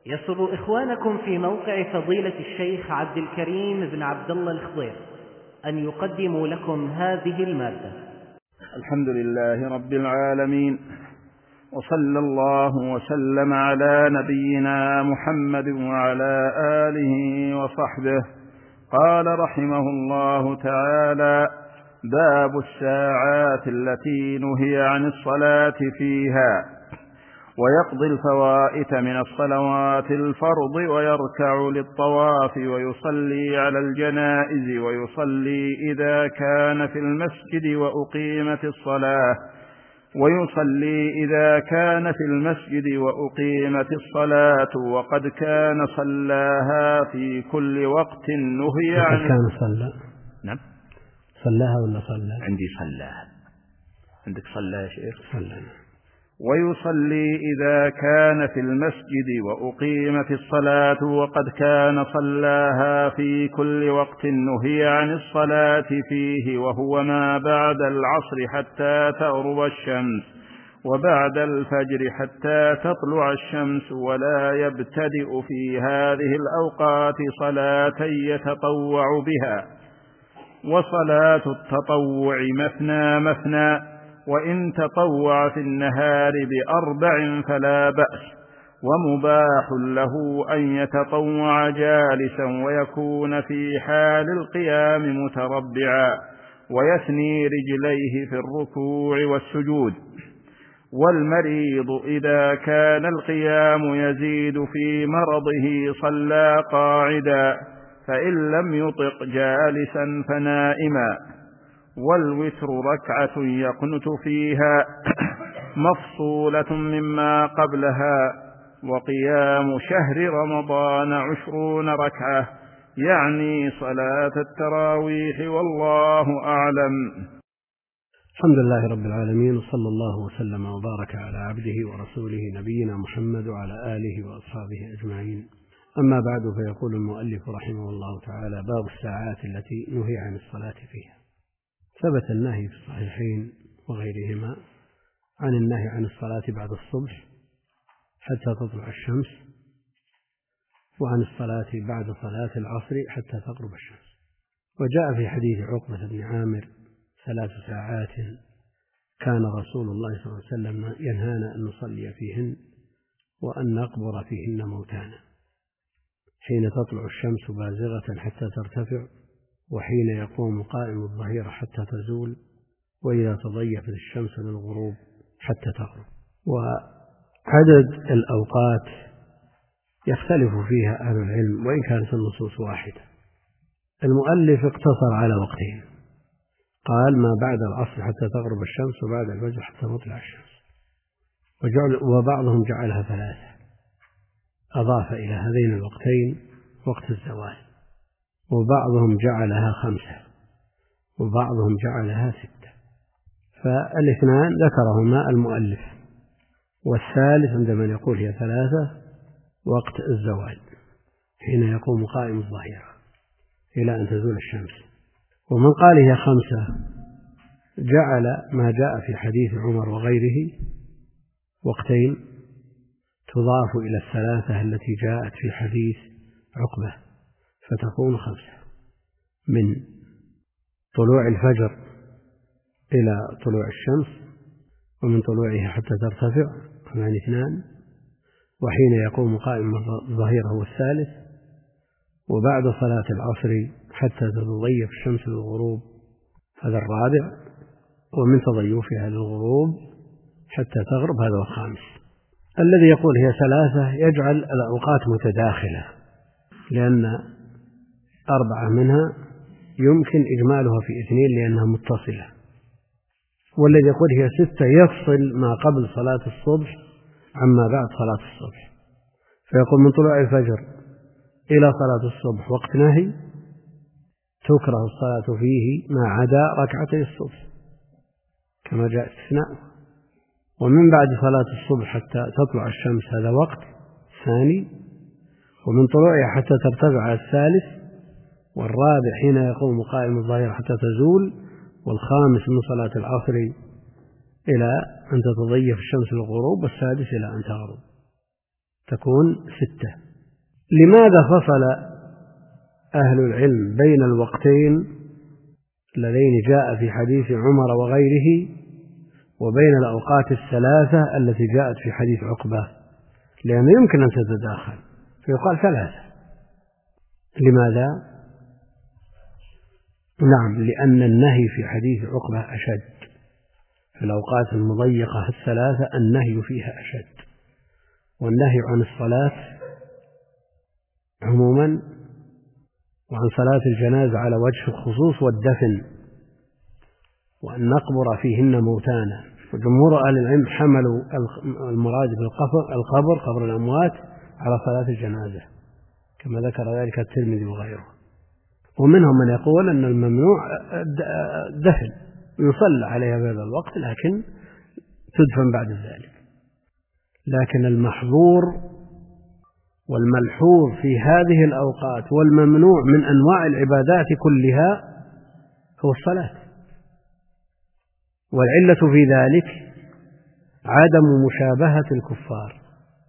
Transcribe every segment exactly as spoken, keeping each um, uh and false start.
يسر إخوانكم في موقع فضيلة الشيخ عبد الكريم بن عبد الله الخضير أن يقدموا لكم هذه المادة. الحمد لله رب العالمين، وصلى الله وسلم على نبينا محمد وعلى آله وصحبه. قال رحمه الله تعالى: باب الساعات التي نهي عن الصلاة فيها، ويقضي الفوائت من الصلوات الفرض، ويركع للطواف، ويصلي على الجنائز، ويصلي إذا كان في المسجد وأقيمت الصلاة ويصلي إذا كان في المسجد وأقيمت الصلاة وقد كان صلاها في كل وقت نهي عن. كان صلى. نعم، صلاها ولا صلى؟ عندي صلاها. عندك صلى يا شيخ؟ صلى. ويصلي إذا كان في المسجد وأقيمت الصلاة وقد كان صلاها في كل وقت نهي عن الصلاة فيه، وهو ما بعد العصر حتى تغرب الشمس، وبعد الفجر حتى تطلع الشمس، ولا يبتدئ في هذه الأوقات صلاة يتطوع بها. وصلاة التطوع مثنى مثنى، وإن تطوع في النهار بأربع فلا بأس، ومباح له أن يتطوع جالسا ويكون في حال القيام متربعا، ويثني رجليه في الركوع والسجود. والمريض إذا كان القيام يزيد في مرضه صلى قاعدا، فإن لم يطق جالسا فنائما. والوتر ركعة يقنت فيها مفصولة مما قبلها. وقيام شهر رمضان عشرون ركعة، يعني صلاة التراويح، والله أعلم. الحمد لله رب العالمين، وصلى الله وسلم وبارك على عبده ورسوله نبينا محمد وعلى آله وأصحابه أجمعين. أما بعد، فيقول المؤلف رحمه الله تعالى: باب الساعات التي نهي عن الصلاة فيها. ثبت النهي في الصحيحين وغيرهما عن النهي عن الصلاة بعد الصبح حتى تطلع الشمس، وعن الصلاة بعد صلاة العصر حتى تغرب الشمس. وجاء في حديث عقبة بن عامر: ثلاث ساعات كان رسول الله صلى الله عليه وسلم ينهانا أن نصلي فيهن وأن نقبر فيهن موتانا، حين تطلع الشمس بازغة حتى ترتفع، وحين يقوم قائم الظهيرة حتى تزول، وإذا تضيفت الشمس للغروب حتى تغرب. وعدد الأوقات يختلف فيها أهل العلم، وإن كانت النصوص واحدة. المؤلف اقتصر على وقتين، قال: ما بعد العصر حتى تغرب الشمس، وبعد الفجر حتى تطلع الشمس. وبعضهم جعلها ثلاثة، أضاف إلى هذين الوقتين وقت الزوال. وبعضهم جعلها خمسة، وبعضهم جعلها ستة. فالاثنان ذكرهما المؤلف، والثالث عند من يقول هي ثلاثة وقت الزوال، حين يقوم قائم الظهيرة إلى أن تزول الشمس. ومن قال هي خمسة جعل ما جاء في حديث عمر وغيره وقتين تضاف إلى الثلاثة التي جاءت في حديث عقبة، فتكون خمسة: من طلوع الفجر إلى طلوع الشمس، ومن طلوعها حتى ترتفع همان اثنان، وحين يقوم قائم الظهيرة هو الثالث، وبعد صلاة العصر حتى تتضيف الشمس للغروب هذا الرابع، ومن تضيفها للغروب حتى تغرب هذا الخامس. الذي يقول هي ثلاثة يجعل الأوقات متداخلة، لأن أربعة منها يمكن إجمالها في اثنين لأنها متصلة. والذي يقول هي ستة يفصل ما قبل صلاة الصبح عما بعد صلاة الصبح، فيقول: من طلوع الفجر إلى صلاة الصبح وقت نهي، تكره الصلاة فيه ما عدا ركعتي الصبح كما جاء استثناء. ومن بعد صلاة الصبح حتى تطلع الشمس هذا وقت ثاني، ومن طلوعها حتى ترتفع الثالث، والرابع حين يقوم قائم الظهيرة حتى تزول، والخامس من صلاة العصر إلى أن تتضيف الشمس للغروب، والسادس إلى أن تغرب. تكون ستة. لماذا فصل أهل العلم بين الوقتين اللذين جاء في حديث عمر وغيره وبين الأوقات الثلاثة التي جاءت في حديث عقبة؟ لأنه يمكن أن تتداخل فيقال ثلاثة. لماذا؟ نعم، لأن النهي في حديث عقبة أشد. في الأوقات المضيقة الثلاثة النهي فيها أشد، والنهي عن الصلاة عموما وعن صلاة الجنازة على وجه الخصوص والدفن وأن نقبر فيهن موتانا. وجمهور أهل العلم حملوا المراد بالقبر القبر قبر الأموات على صلاة الجنازة كما ذكر ذلك الترمذي وغيره. ومنهم من يقول أن الممنوع دفن يصلى عليها في هذا الوقت لكن تدفن بعد ذلك. لكن المحظور والملحوظ في هذه الأوقات والممنوع من أنواع العبادات كلها هو الصلاة، والعلة في ذلك عدم مشابهة الكفار،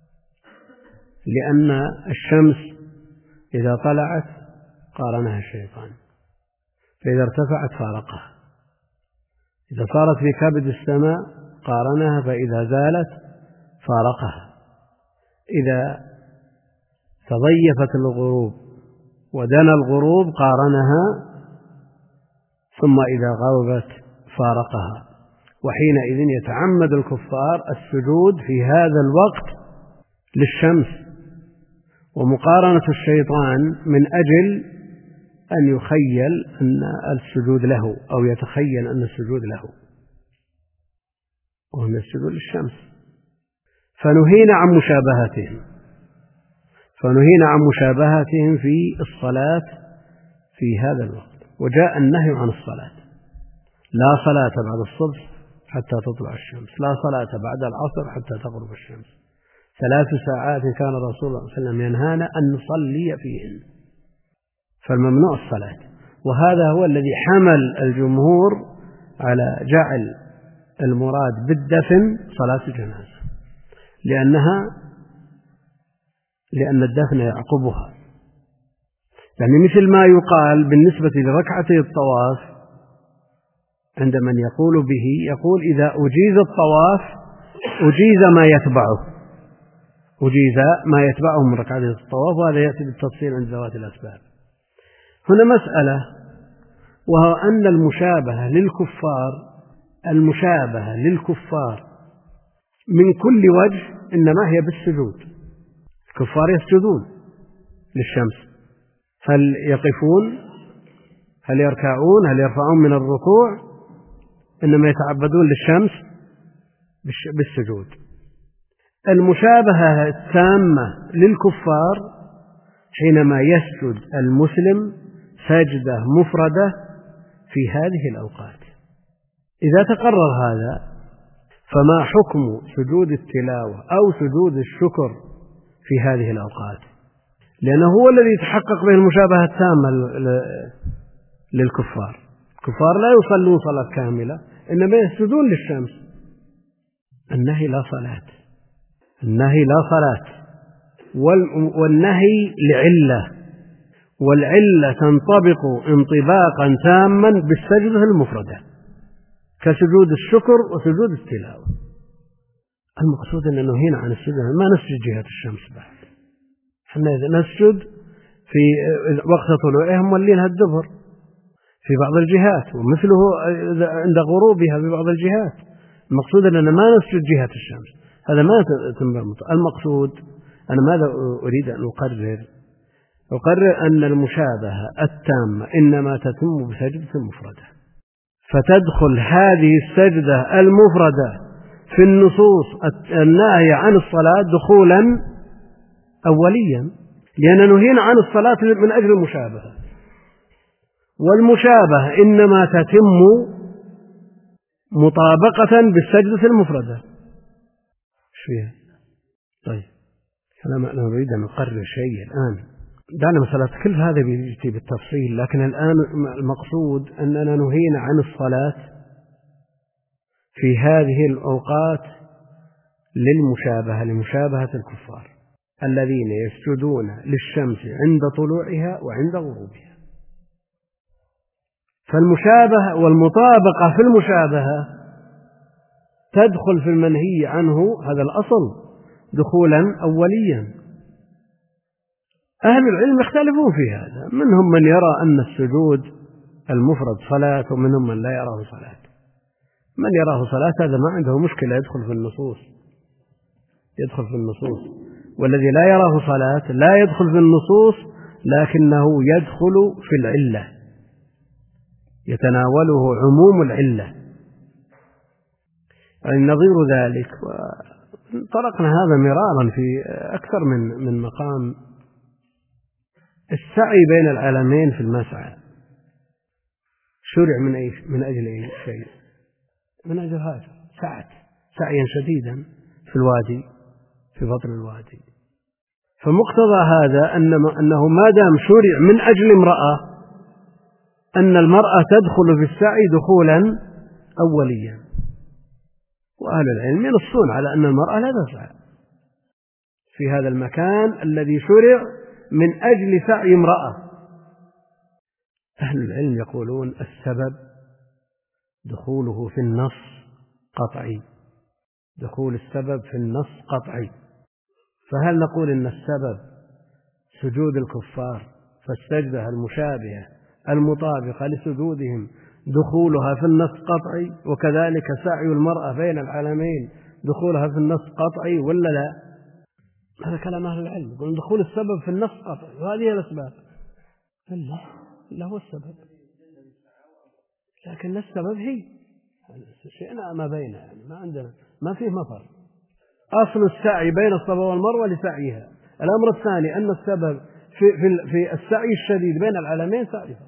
لأن الشمس إذا طلعت قارنها الشيطان، فإذا ارتفعت فارقها، إذا صارت في كبد السماء قارنها، فإذا زالت فارقها، إذا تضيفت الغروب ودنا الغروب قارنها، ثم إذا غربت فارقها. وحينئذ يتعمد الكفار السجود في هذا الوقت للشمس ومقارنة الشيطان من أجل أن يخيل أن السجود له أو يتخيل أن السجود له، وهم السجود للشمس. فنهينا عن مشابهتهم فنهينا عن مشابهتهم في الصلاة في هذا الوقت. وجاء النهي عن الصلاة: لا صلاة بعد الصبح حتى تطلع الشمس، لا صلاة بعد العصر حتى تغرب الشمس، ثلاث ساعات كان الرسول صلى الله عليه وسلم ينهانا أن نصلي فيهن. فالممنوع الصلاة، وهذا هو الذي حمل الجمهور على جعل المراد بالدفن صلاة الجنازة، لأنها لأن الدفن يعقبها. يعني مثل ما يقال بالنسبة لركعتي الطواف عند من يقول به، يقول إذا أجيز الطواف أجيز ما يتبعه أجيز ما يتبعه من ركعتي الطواف، وهذا يأتي بالتفصيل عند ذوات الأسباب. هنا مسألة، وهو أن المشابهة للكفار المشابهة للكفار من كل وجه إنما هي بالسجود. الكفار يسجدون للشمس، هل يقفون؟ هل يركعون؟ هل يرفعون من الركوع؟ إنما يتعبدون للشمس بالسجود. المشابهة التامة للكفار حينما يسجد المسلم سجدة مفردة في هذه الأوقات. إذا تقرر هذا، فما حكم سجود التلاوة أو سجود الشكر في هذه الأوقات؟ لأنه هو الذي يتحقق به المشابهة التامة للكفار. الكفار لا يصلون صلاة كاملة، إنما يسجدون للشمس. النهي لا صلاة النهي لا صلاة والنهي لعلة، والعلة تنطبق انطباقا تاما بالسجدة المفردة كسجود الشكر وسجود التلاوة. المقصود أن نهينا عن السجود، ما نسجد جهة الشمس بعد، احنا نسجد في وقت طلوعها مولينها الدبر في بعض الجهات، ومثله عند غروبها في بعض الجهات. المقصود أننا ما نسجد جهة الشمس، هذا ما تنبغي. المقصود أنا ماذا أريد أن أقرر؟ أقرر أن المشابهة التامة إنما تتم بسجدة مفردة، فتدخل هذه السجدة المفردة في النصوص الناهية عن الصلاة دخولا أوليا، لأن نهينا عن الصلاة من أجل المشابهة، والمشابهة إنما تتم مطابقة بالسجدة المفردة. ايش فيها؟ طيب أنا نريد أن نقرر شيء الآن. دعنا مسألة كل هذا بيجي بالتفصيل، لكن الآن المقصود أننا نهينا عن الصلاة في هذه الأوقات للمشابهة لمشابهة الكفار. الذين يسجدون للشمس عند طلوعها وعند غروبها. فالمشابهة والمطابقة في المشابهة تدخل في المنهي عنه، هذا الأصل، دخولا أوليا. أهل العلم يختلفون في هذا، منهم من يرى أن السجود المفرد صلاة، ومنهم من لا يراه صلاة. من يراه صلاة هذا ما عنده مشكلة، يدخل في النصوص يدخل في النصوص والذي لا يراه صلاة لا يدخل في النصوص، لكنه يدخل في العلة، يتناوله عموم العلة. يعني نظير ذلك، وطرقنا هذا مرارا في أكثر من من مقام، السعي بين العالمين في المسعى شرع من أي من أجل أي شيء؟ من أجل هذا، سعت سعيا شديدا في الوادي، في بطن الوادي. فمقتضى هذا أن أنه ما دام شرع من أجل امرأة، أن المرأة تدخل في السعي دخولا أوليا. وأهل العلم ينصون على أن المرأة لا تسعى في هذا المكان الذي شرع من أجل سعي امرأة. أهل العلم يقولون السبب دخوله في النص قطعي، دخول السبب في النص قطعي. فهل نقول إن السبب سجود الكفار، فالسجدة المشابهة المطابقة لسجودهم دخولها في النص قطعي، وكذلك سعي المرأة بين العالمين دخولها في النص قطعي ولا لا؟ هذا كلام أهل العلم، يقولون دخول السبب في النص قطعي، وهذه الأسباب. لا لا هو السبب، لكن السبب هي شيئنا ما بينه، يعني ما عندنا ما فيه مفر. أصل السعي بين الصفا والمروة لسعيها. الأمر الثاني أن السبب في, في, في السعي الشديد بين العالمين سعيها.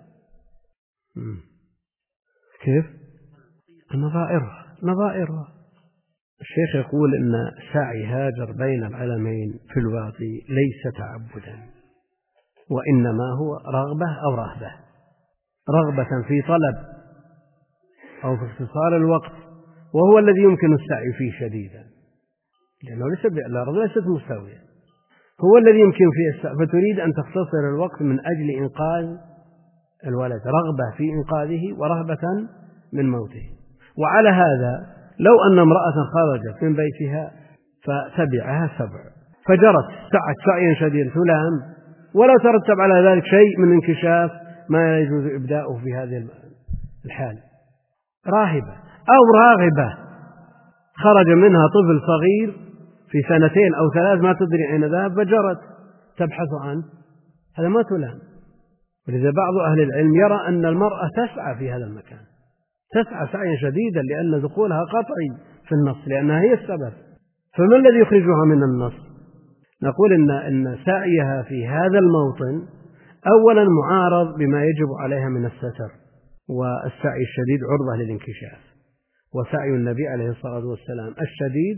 كيف؟ نظائرها نظائرها الشيخ يقول إن سعي هاجر بين العالمين في الوادي ليس تعبدا، وإنما هو رغبة أو رهبة، رغبة في طلب أو في اختصار الوقت، وهو الذي يمكن السعي فيه شديدا، لأنه ليس الأرض ليست مستوية، هو الذي يمكن فيه السعي، فتريد أن تختصر الوقت من أجل إنقاذ الولد، رغبة في إنقاذه ورهبة من موته. وعلى هذا لو أن امرأة خرجت من بيتها فتبعها سبع فجرت سعت سعيا شديدا تلام، ولا ترتب على ذلك شيء من انكشاف ما يجوز إبداؤه في هذه الحال، راهبة أو راغبة خرج منها طفل صغير في سنتين أو ثلاث ما تدري أين ذهب فجرت تبحث عنه، هذا ما تلام. ولذا بعض أهل العلم يرى أن المرأة تسعى في هذا المكان، تسعى سعيا شديدا لأن دخولها قطعي في النص، لأنها هي السبب. فما الذي يخرجها من النص؟ نقول إن, إن سعيها في هذا الموطن أولا معارض بما يجب عليها من الستر، والسعي الشديد عرضة للانكشاف، وسعي النبي عليه الصلاة والسلام الشديد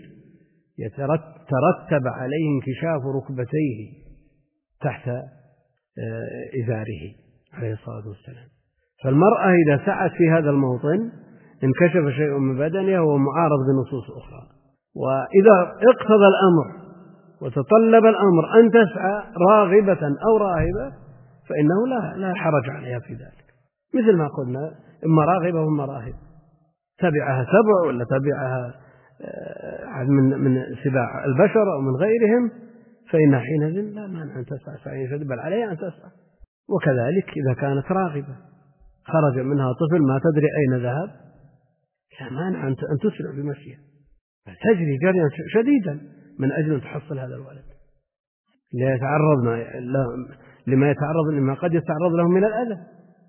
يترتب عليه انكشاف ركبتيه تحت إزاره عليه الصلاة والسلام. فالمرأة إذا سعت في هذا الموطن انكشف شيء من بدنها وهو معارض بنصوص أخرى. وإذا اقتضى الأمر وتطلب الأمر أن تسعى راغبة أو راهبة فإنه لا لا حرج عليها في ذلك، مثل ما قلنا إما راغبة وإما راهبة، تبعها سبع ولا تبعها من من سباع البشر أو من غيرهم، فإن حينئذ لا مانع أن تسعى سعيا شديدا، بل عليها أن تسعى. وكذلك إذا كانت راغبة خرج منها طفل ما تدري أين ذهب، لا مانع أن تسرع بمشيها، تجري جريا شديدا من أجل أن تحصل هذا الولد، لا يتعرض لما يتعرض لما قد يتعرض له من الأذى.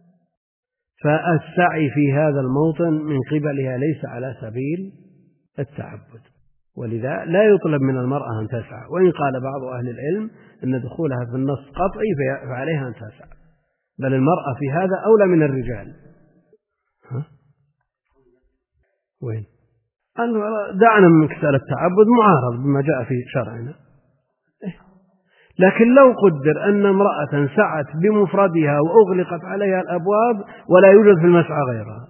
فالسعي في هذا الموطن من قبلها ليس على سبيل التعبد، ولذا لا يطلب من المرأة أن تسعى. وإن قال بعض أهل العلم أن دخولها في النص قطعي فعليها أن تسعى، بل المرأة في هذا أولى من الرجال. ها؟ وين؟ دعنا من كسال التعبد معارض بما جاء في شرعنا. لكن لو قدر أن امرأة سعت بمفردها وأغلقت عليها الأبواب ولا يوجد في المسعى غيرها،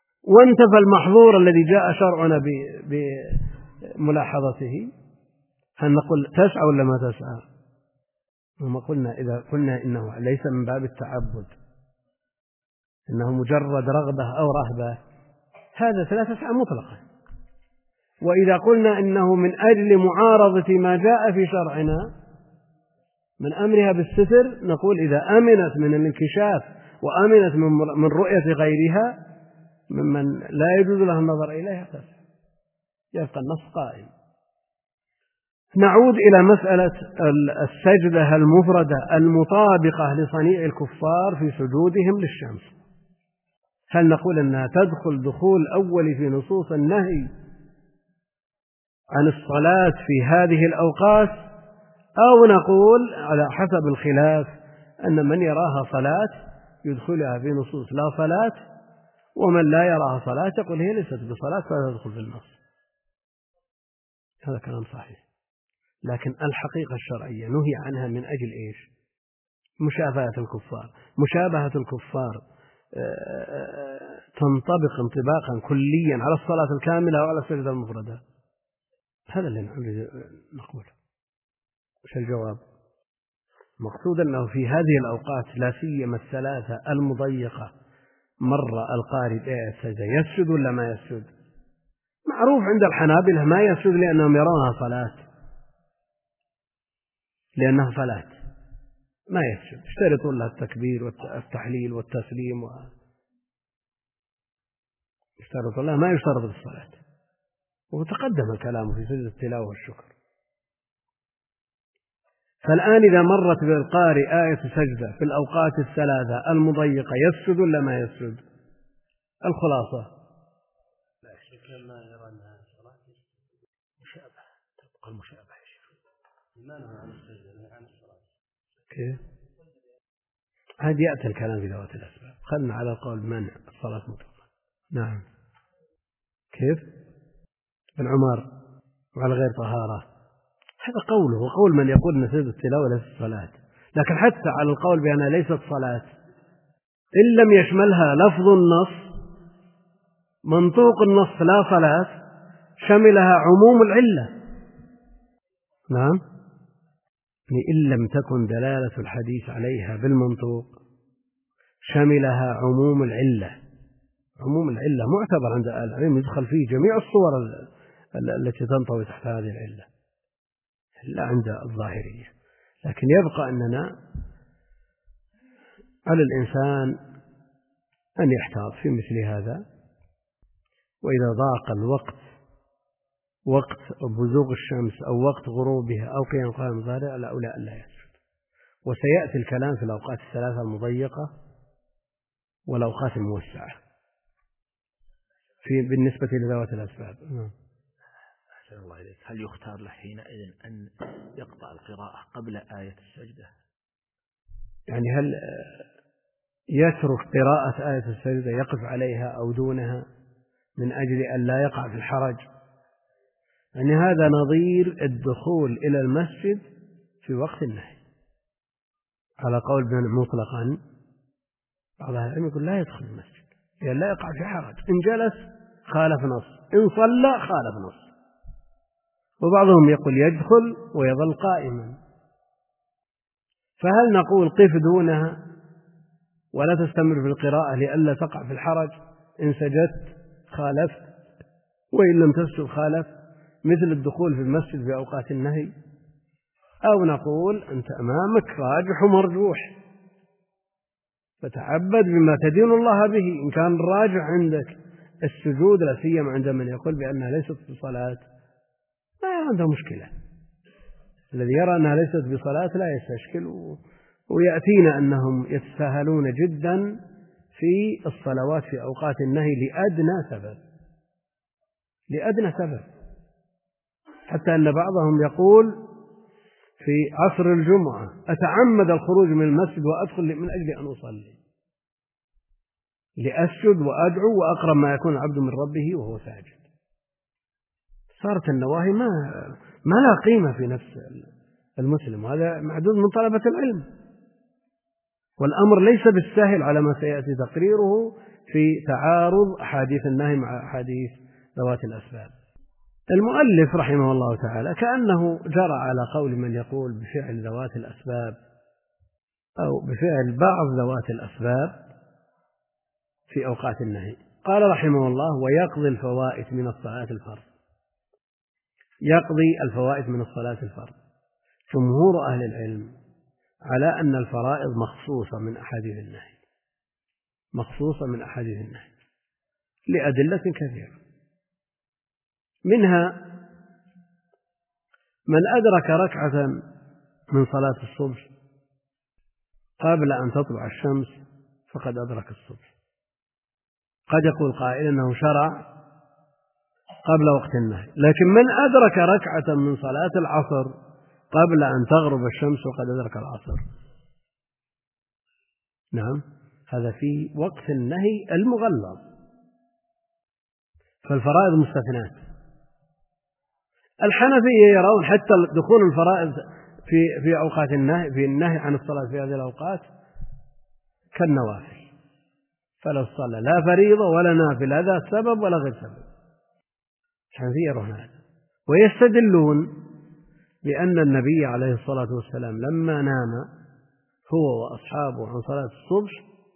وانتفى المحظور الذي جاء شرعنا بملاحظته، هل نقول تسعى ولا ما تسعى؟ وما قلنا إذا قلنا إنه ليس من باب التعبد، إنه مجرد رغبة أو رهبة، هذا لا تسعى مطلقا. وإذا قلنا إنه من أجل معارضة ما جاء في شرعنا من أمرها بالستر، نقول إذا أمنت من الانكشاف وأمنت من رؤية غيرها ممن لا يجوز له النظر إليها تسعى، يبقى النص قائم. نعود إلى مسألة السجدة المفردة المطابقة لصنيع الكفار في سجودهم للشمس. هل نقول أنها تدخل دخول أول في نصوص النهي عن الصلاة في هذه الأوقات، أو نقول على حسب الخلاف أن من يراها صلاة يدخلها في نصوص لا صلاة، ومن لا يراها صلاة يقول هي ليست بصلاة فلا تدخل في النص؟ هذا كلام صحيح، لكن الحقيقة الشرعية نهي عنها من أجل إيش؟ مشابهة الكفار. مشابهة الكفار تنطبق انطباقا كليا على الصلاة الكاملة وعلى السجدة المفردة. هذا اللي نريد نقوله. وش الجواب؟ مقصود أنه في هذه الأوقات لا سيما الثلاثة المضيقة مر القارئ بآية السجدة يسجد ولا ما يسجد؟ معروف عند الحنابلة ما يسجد لأنهم يرونها صلاة، لأنها صلاة ما يسجد، اشترطوا لها التكبير والتحليل والتسليم و... اشترطوا لها ما يشترط بالصلاة، وتقدم الكلام في سجدة التلاوة والشكر. فالآن إذا مرت بالقارئ آية سجدة في الأوقات الثلاثة المضيقة يسجد ولا ما يسجد؟ الخلاصة لا شك ما يرى أنها صلاة مشابهة، تبقى المشابهة يا شيخ. لماذا عن السجدة عن الصلاة؟ كيف؟ هذا يأتي الكلام في ذوات الأسباب. خلنا على قول منع الصلاة مطلقا. نعم. كيف؟ بالعمر وعلى غير طهارة، هذا قوله وقول من يقول أن سجدة التلاوة ليست صلاة. لكن حتى على القول بأنها ليست صلاة إن لم يشملها لفظ النص منطوق النص لا صلاة شملها عموم العلة. نعم، إن لم تكن دلالة الحديث عليها بالمنطوق شملها عموم العلة. عموم العلة معتبر عند أهل العلم، يدخل فيه جميع الصور التي تنطوي تحت هذه العلة، لا عند الظاهرية. لكن يبقى أننا على الإنسان أن يحتاط في مثل هذا، وإذا ضاق الوقت وقت بزوغ الشمس أو وقت غروبها أو قيام قائم ظاهرة الأولى أن لا يسجد. وسيأتي الكلام في الأوقات الثلاثة المضيقة والأوقات الموسعة في بالنسبة لذوات الأسباب. أحسن الله إليك. هل يختار له حينئذ أن يقطع القراءة قبل آية السجدة؟ يعني هل يترك قراءة آية السجدة يقف عليها أو دونها من أجل أن لا يقع في الحرج؟ يعني هذا نظير الدخول إلى المسجد في وقت النهي على قول بن مطلقا. بعض أهل العلم يقول لا يدخل المسجد لأن لا يقع في حرج، إن جلس خالف نص، إن صلى خالف نص. وبعضهم يقول يدخل ويظل قائما. فهل نقول قف دونها ولا تستمر في القراءة لئلا تقع في الحرج؟ إن سجدت خالفت وإن لم تسجد خالف، مثل الدخول في المسجد في أوقات النهي. أو نقول أنت أمامك راجح ومرجوح فتعبد بما تدين الله به. إن كان الراجح عندك السجود لا سيما عند من يقول بأنها ليست بصلاة ما عنده مشكلة. الذي يرى أنها ليست بصلاة لا يستشكل، ويأتينا أنهم يتساهلون جدا في الصلوات في أوقات النهي لأدنى سبب لأدنى سبب حتى أن بعضهم يقول في عصر الجمعة أتعمد الخروج من المسجد وأدخل من أجل أن أصلي لأسجد وأدعو وأقرب ما يكون العبد من ربه وهو ساجد. صارت النواهي ما ما لا قيمة في نفس المسلم، وهذا معدود من طلبة العلم. والأمر ليس بالسهل على ما سيأتي تقريره في تعارض أحاديث النهي مع أحاديث ذوات الأسباب. المؤلف رحمه الله تعالى كأنه جرى على قول من يقول بفعل ذوات الأسباب أو بفعل بعض ذوات الأسباب في أوقات النهي. قال رحمه الله: ويقضي الفوائت من الصلاة الفرض. يقضي الفوائت من الصلاة الفرض. جمهور أهل العلم على أن الفرائض مخصوصة من أحاديث النهي، مخصوصة من أحاديث النهي لأدلة كثيرة، منها من أدرك ركعة من صلاة الصبح قبل أن تطلع الشمس فقد أدرك الصبح. قد يقول قائل أنه شرع قبل وقت النهي، لكن من أدرك ركعة من صلاة العصر قبل أن تغرب الشمس وقد أدرك العصر، نعم، هذا في وقت النهي المغلظ. فالفرائض مستثنات. الحنفية يرون حتى دخول الفرائض في في أوقات النهي، في النهي عن الصلاة في هذه الأوقات كالنوافل، فلو صلى لا فريضة ولا نافل هذا سبب ولا غير سبب. الحنفية يرون هذا، ويستدلون بأن النبي عليه الصلاة والسلام لما نام هو وأصحابه عن صلاة الصبح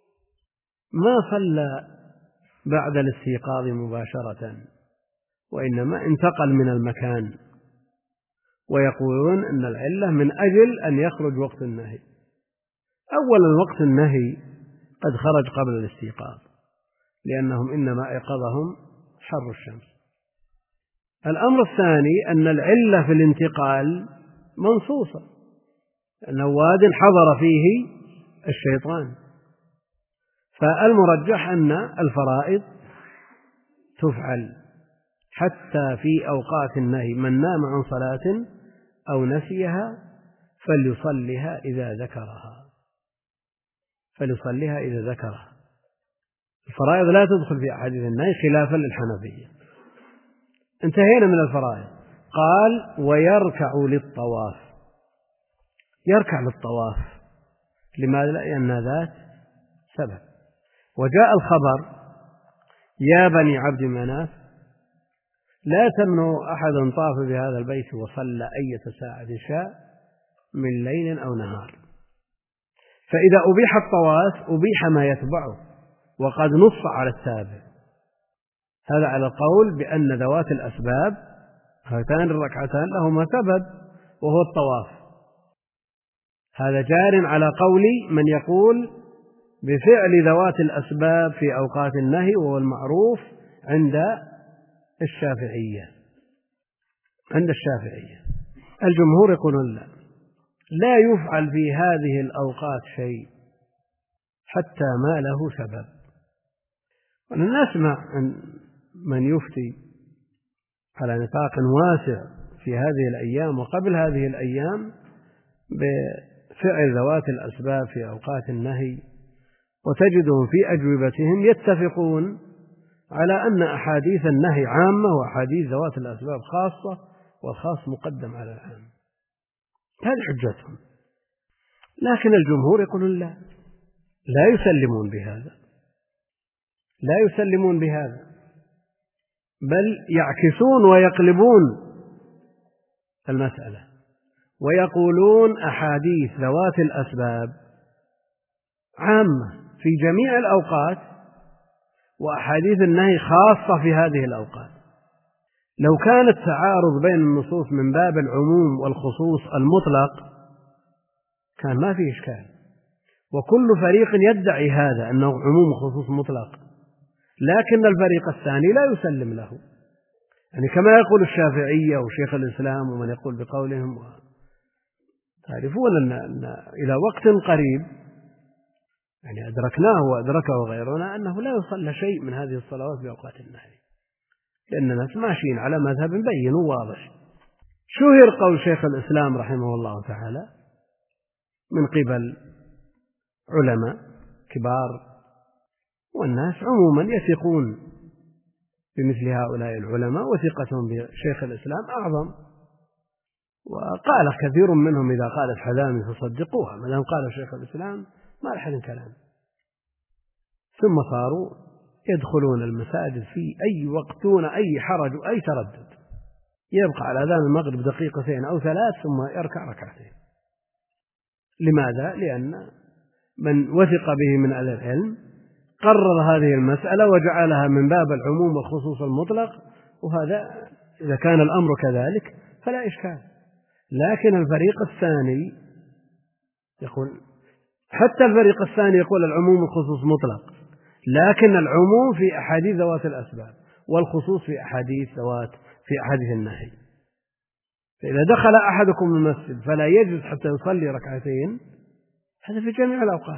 ما صلى بعد الاستيقاظ مباشرة، وإنما انتقل من المكان، ويقولون أن العلة من أجل أن يخرج وقت النهي. أولا وقت النهي قد خرج قبل الاستيقاظ، لأنهم إنما أيقظهم حر الشمس. الأمر الثاني أن العلة في الانتقال منصوصة، أنه واد حضر فيه الشيطان. فالمرجح أن الفرائض تفعل حتى في أوقات النهي. من نام عن صلاة أو نسيها فليصلها إذا ذكرها، فليصلها إذا ذكرها. الفرائض لا تدخل في أحاديث النهي خلافا للحنفية. انتهينا من الفرائض. قال: ويركع للطواف. يركع للطواف لماذا؟ لأن ذات سبب. وجاء الخبر: يا بني عبد مناف لا تمنعوا أحدا طاف بهذا البيت وصلى أية ساعة شاء من ليل أو نهار. فإذا أبيح الطواف أبيح ما يتبعه، وقد نص على التابع. هذا على القول بأن ذوات الأسباب هاتان الركعتان لهما سبب وهو الطواف. هذا جار على قول من يقول بفعل ذوات الأسباب في أوقات النهي، وهو المعروف عند الشافعية. عند الشافعية الجمهور يقولون لا، لا يفعل في هذه الأوقات شيء حتى ما له سبب. ونسمع من يفتي على نطاق واسع في هذه الأيام وقبل هذه الأيام بفعل ذوات الأسباب في أوقات النهي، وتجدهم في أجوبتهم يتفقون على أن أحاديث النهي عامة وأحاديث ذوات الأسباب خاصة، والخاص مقدم على العام. هذه حجتهم. لكن الجمهور يقولون لا، لا يسلمون بهذا، لا يسلمون بهذا، بل يعكسون ويقلبون المسألة ويقولون أحاديث ذوات الأسباب عامة في جميع الأوقات، وأحاديث النهي خاصة في هذه الأوقات. لو كان التعارض بين النصوص من باب العموم والخصوص المطلق كان ما في إشكال، وكل فريق يدعي هذا أنه عموم وخصوص مطلق، لكن الفريق الثاني لا يسلم له، يعني كما يقول الشافعية وشيخ الإسلام ومن يقول بقولهم. تعرفون أن, أن إلى وقت قريب يعني أدركناه وأدركه غيرنا أنه لا يصلى شيء من هذه الصلوات بأوقات النهي، لأن الناس ماشيين على مذهب بين وواضح. شهر قول شيخ الإسلام رحمه الله تعالى من قبل علماء كبار، والناس عموما يثقون بمثل هؤلاء العلماء، وثقتهم بشيخ الإسلام أعظم. وقال كثير منهم إذا قالت حذامي فصدقوها، ما دام قال شيخ الإسلام ما لحد كلام. ثم صاروا يدخلون المساجد في أي وقت دون أي حرج وأي تردد. يبقى على أذان المغرب دقيقتين أو ثلاث ثم يركع ركعتين. لماذا؟ لأن من وثق به من أهل العلم قرر هذه المسألة وجعلها من باب العموم والخصوص المطلق، وهذا إذا كان الأمر كذلك فلا إشكال. لكن الفريق الثاني يقول، حتى الفريق الثاني يقول العموم والخصوص مطلق، لكن العموم في أحاديث ذوات الأسباب والخصوص في أحاديث ذوات في أحاديث النهي. فإذا دخل أحدكم المسجد فلا يجلس حتى يصلي ركعتين، هذا في جميع الأوقات.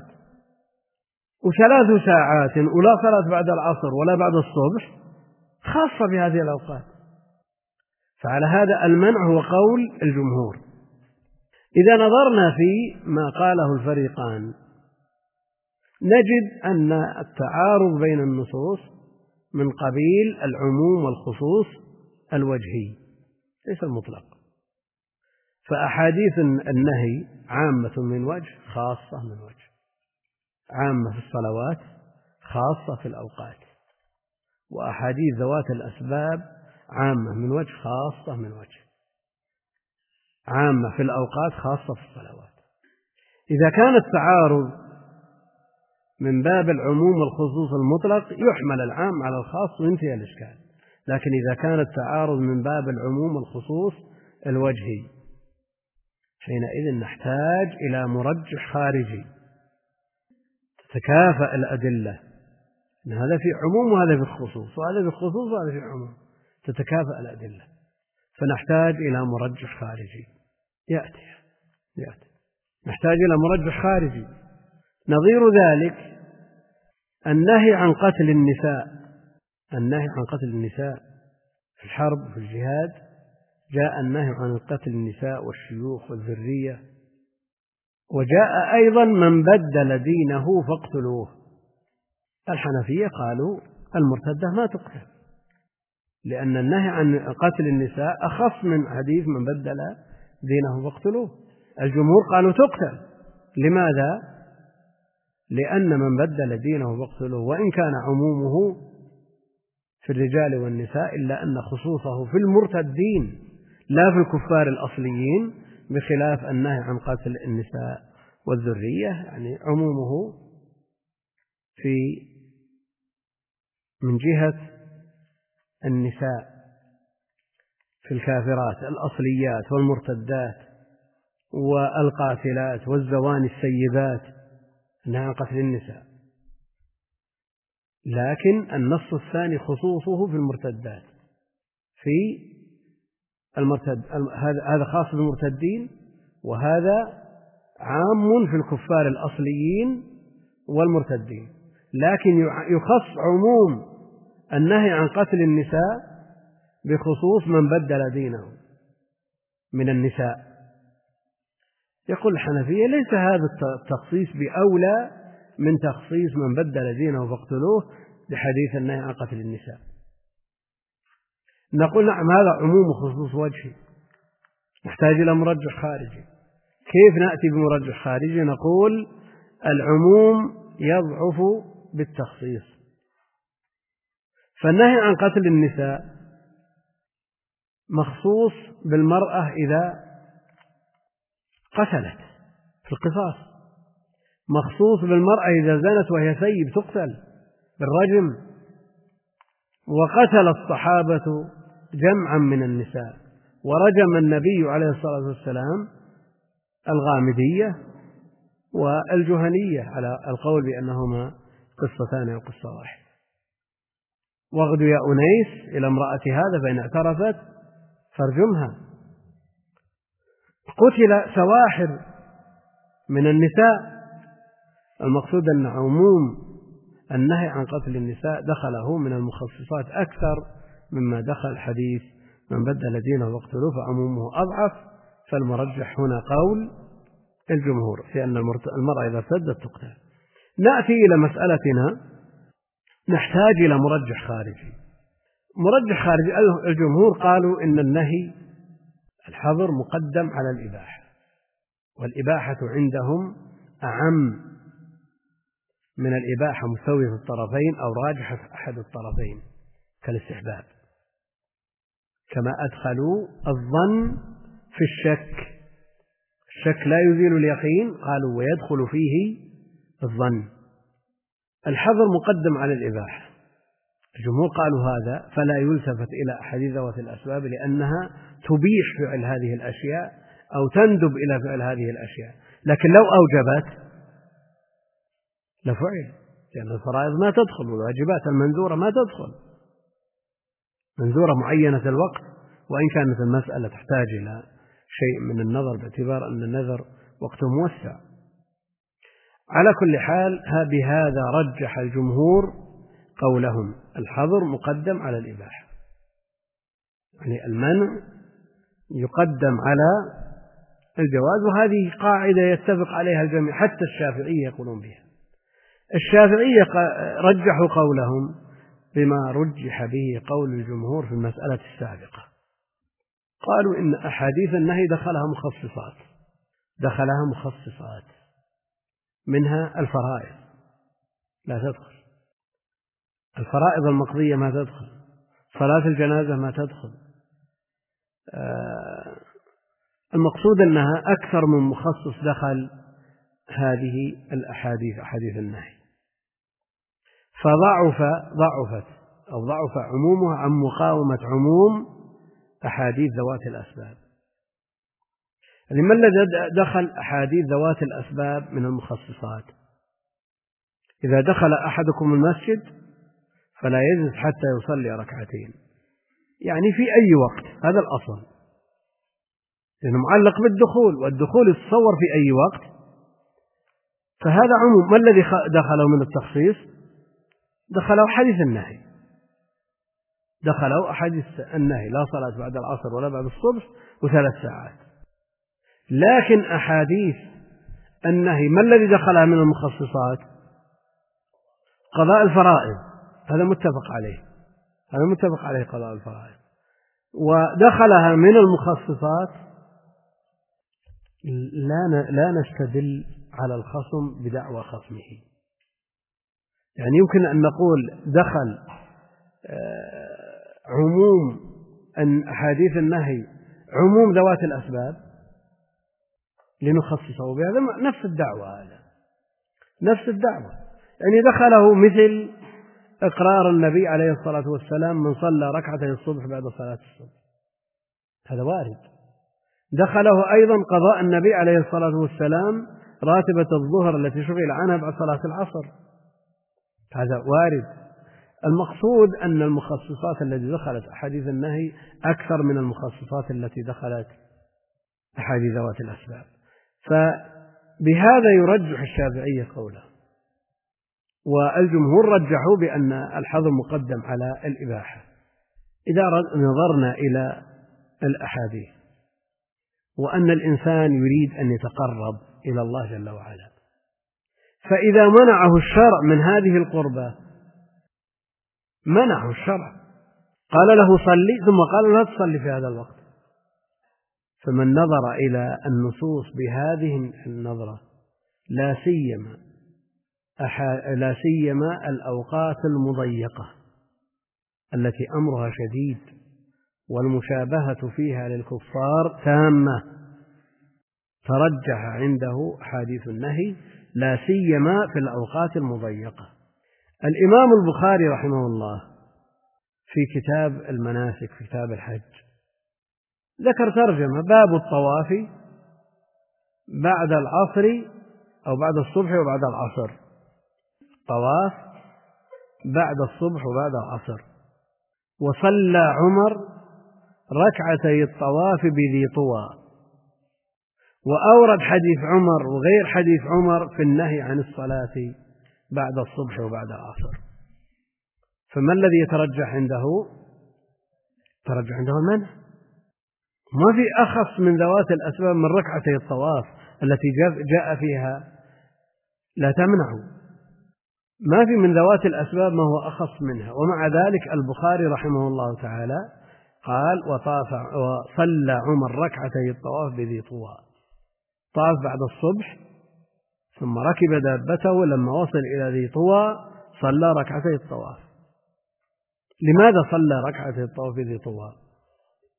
وثلاث ساعات ولا صلاة بعد العصر ولا بعد الصبح خاصة بهذه الأوقات. فعلى هذا المنع هو قول الجمهور. إذا نظرنا في ما قاله الفريقان نجد أن التعارض بين النصوص من قبيل العموم والخصوص الوجهي ليس المطلق. فأحاديث النهي عامة من وجه خاصة من وجه، عامة في الصلوات خاصة في الأوقات، وأحاديث ذوات الأسباب عامة من وجه خاصة من وجه، عامة في الأوقات خاصة في الصلوات. إذا كان التعارض من باب العموم والخصوص المطلق يحمل العام على الخاص وينتهي الإشكال. لكن إذا كان التعارض من باب العموم والخصوص الوجهي حينئذ نحتاج إلى مرجح خارجي تتكافأ الأدلة، إن هذا في عموم وهذا في الخصوص وهذا في الخصوص وهذا في العموم، تتكافأ الأدلة، فنحتاج إلى مرجح خارجي يأتي يأتي نحتاج إلى مرجح خارجي. نظير ذلك النهي عن قتل النساء، النهي عن قتل النساء في الحرب وفي الجهاد جاء النهي عن قتل النساء والشيوخ والذرية، وجاء أيضا من بدل دينه فاقتلوه. الحنفية قالوا المرتدة ما تقتل، لأن النهي عن قتل النساء أخص من حديث من بدل دينه فاقتلوه. الجمهور قالوا تقتل. لماذا؟ لأن من بدل دينه فاقتلوه وإن كان عمومه في الرجال والنساء إلا أن خصوصه في المرتدين لا في الكفار الأصليين، بخلاف النهي عن قتل النساء والذرية يعني عمومه في من جهة النساء في الكافرات الأصليات والمرتدات والقاتلات والزواني السيبات، النهي عن قتل النساء. لكن النص الثاني خصوصه في المرتدات، في المرتد هذا خاص بالمرتدين، وهذا عام في الكفار الأصليين والمرتدين. لكن يخص عموم النهي عن قتل النساء بخصوص من بدل دينه من النساء. يقول الحنفية ليس هذا التخصيص بأولى من تخصيص من بدل دينه فاقتلوه بحديث النهي عن قتل النساء. نقول نعم هذا عموم وخصوص وجهي، نحتاج إلى مرجح خارجي. كيف نأتي بمرجح خارجي؟ نقول العموم يضعف بالتخصيص، فالنهي عن قتل النساء مخصوص بالمرأة إذا قتلت في القصاص، مخصوص بالمرأة إذا زنت وهي ثيب تقتل بالرجم. وقتل الصحابة جمعا من النساء، ورجم النبي عليه الصلاة والسلام الغامدية والجهنية على القول بأنهما قصتان أو قصة واحدة. واغد يا أنيس إلى امرأة هذا فإن اعترفت فارجمها. قتل سواحر من النساء. المقصود أن عموم النهي عن قتل النساء دخله من المخصصات أكثر مما دخل حديث من بدل دينه واقتلوه، فعمومه أضعف. فالمرجح هنا قول الجمهور في أن المرأة إذا ارتدت تقتل. نأتي إلى مسألتنا، نحتاج إلى مرجح خارجي. مرجح خارجي الجمهور قالوا إن النهي الحظر مقدم على الإباحة، والإباحة عندهم أعم من الإباحة مسوية الطرفين أو راجحة أحد الطرفين كالاستحباب كما أدخلوا الظن في الشك، الشك لا يزيل اليقين، قالوا ويدخل فيه الظن. الحظر مقدم على الإباحة، الجمهور قالوا هذا فلا يلتفت إلى أحاديث ذوات الأسباب لأنها تبيح فعل هذه الأشياء أو تندب إلى فعل هذه الأشياء، لكن لو أوجبت لفعل، لأن الفرائض ما تدخل والواجبات المنذورة ما تدخل، منذورة معينة الوقت، وإن كانت المسألة تحتاج إلى شيء من النظر باعتبار أن النذر وقته موسع. على كل حال بهذا رجح الجمهور قولهم الحظر مقدم على الإباحة، يعني المنع يقدم على الجواز، وهذه قاعدة يتفق عليها الجميع حتى الشافعية يقولون بها. الشافعية رجحوا قولهم بما رجح به قول الجمهور في المسألة السابقة، قالوا إن أحاديث النهي دخلها مخصصات دخلها مخصصات منها الفرائض لا تدخل، الفرائض المقضية ما تدخل، صلاة الجنازة ما تدخل. آه المقصود أنها أكثر من مخصص دخل هذه الأحاديث أحاديث النهي، فضعف ضعفت أو ضعف عمومها عن مقاومة عموم أحاديث ذوات الأسباب. لما الذي دخل أحاديث ذوات الأسباب من المخصصات؟ إذا دخل أحدكم المسجد فلا يجلس حتى يصلي ركعتين، يعني في أي وقت، هذا الأصل، لأنه معلق بالدخول، والدخول يتصور في أي وقت، فهذا عموم. ما الذي دخله من التخصيص؟ دخلوا حديث النهي، دخلوا أحاديث النهي، لا صلاة بعد العصر ولا بعد الصبح وثلاث ساعات. لكن أحاديث النهي ما الذي دخلها من المخصصات؟ قضاء الفرائض، هذا متفق عليه، هذا متفق عليه قضاء الفرائض. ودخلها من المخصصات لا لا نستدل على الخصم بدعوى خصمه، يعني يمكن أن نقول دخل عموم أن أحاديث النهي عموم ذوات الأسباب لنخصصه بهذا، نفس الدعوة، هذا نفس الدعوة، يعني دخله مثل إقرار النبي عليه الصلاة والسلام من صلى ركعتي الصبح بعد صلاة الصبح، هذا وارد. دخله أيضا قضاء النبي عليه الصلاة والسلام راتبة الظهر التي شغل عنها بعد صلاة العصر، هذا وارد. المقصود أن المخصصات التي دخلت أحاديث النهي أكثر من المخصصات التي دخلت أحاديث ذوات الأسباب، فبهذا يرجح الشافعية قوله، والجمهور رجحوا بأن الحظر مقدم على الإباحة. إذا نظرنا إلى الأحاديث وأن الإنسان يريد أن يتقرب إلى الله جل وعلا، فإذا منعه الشرع من هذه القربة، منعه الشرع، قال له صلي ثم قال لا تصلي في هذا الوقت، فمن نظر إلى النصوص بهذه النظرة لا سيما لا سيما الأوقات المضيقة التي أمرها شديد والمشابهة فيها للكفار تامة، ترجح عنده حديث النهي لا سيما في الأوقات المضيقة. الإمام البخاري رحمه الله في كتاب المناسك في كتاب الحج ذكر ترجمة باب الطواف بعد العصر أو بعد الصبح وبعد العصر، طواف بعد الصبح وبعد العصر. وصلى عمر ركعتي الطواف بذي طوى، وأورد حديث عمر وغير حديث عمر في النهي عن الصلاة بعد الصبح وبعد العصر. فما الذي يترجح عنده؟ ترجح عنده المنع، ما في أخص من ذوات الأسباب من ركعتي الطواف التي جاء فيها لا تمنع، ما في من ذوات الأسباب ما هو أخص منها. ومع ذلك البخاري رحمه الله تعالى قال وطاف وصلى عمر ركعتي الطواف بذي طوى، طاف بعد الصبح ثم ركب دابته لما وصل إلى ذي طوى صلى ركعتي الطواف. لماذا صلى ركعتي الطواف بذي طوى؟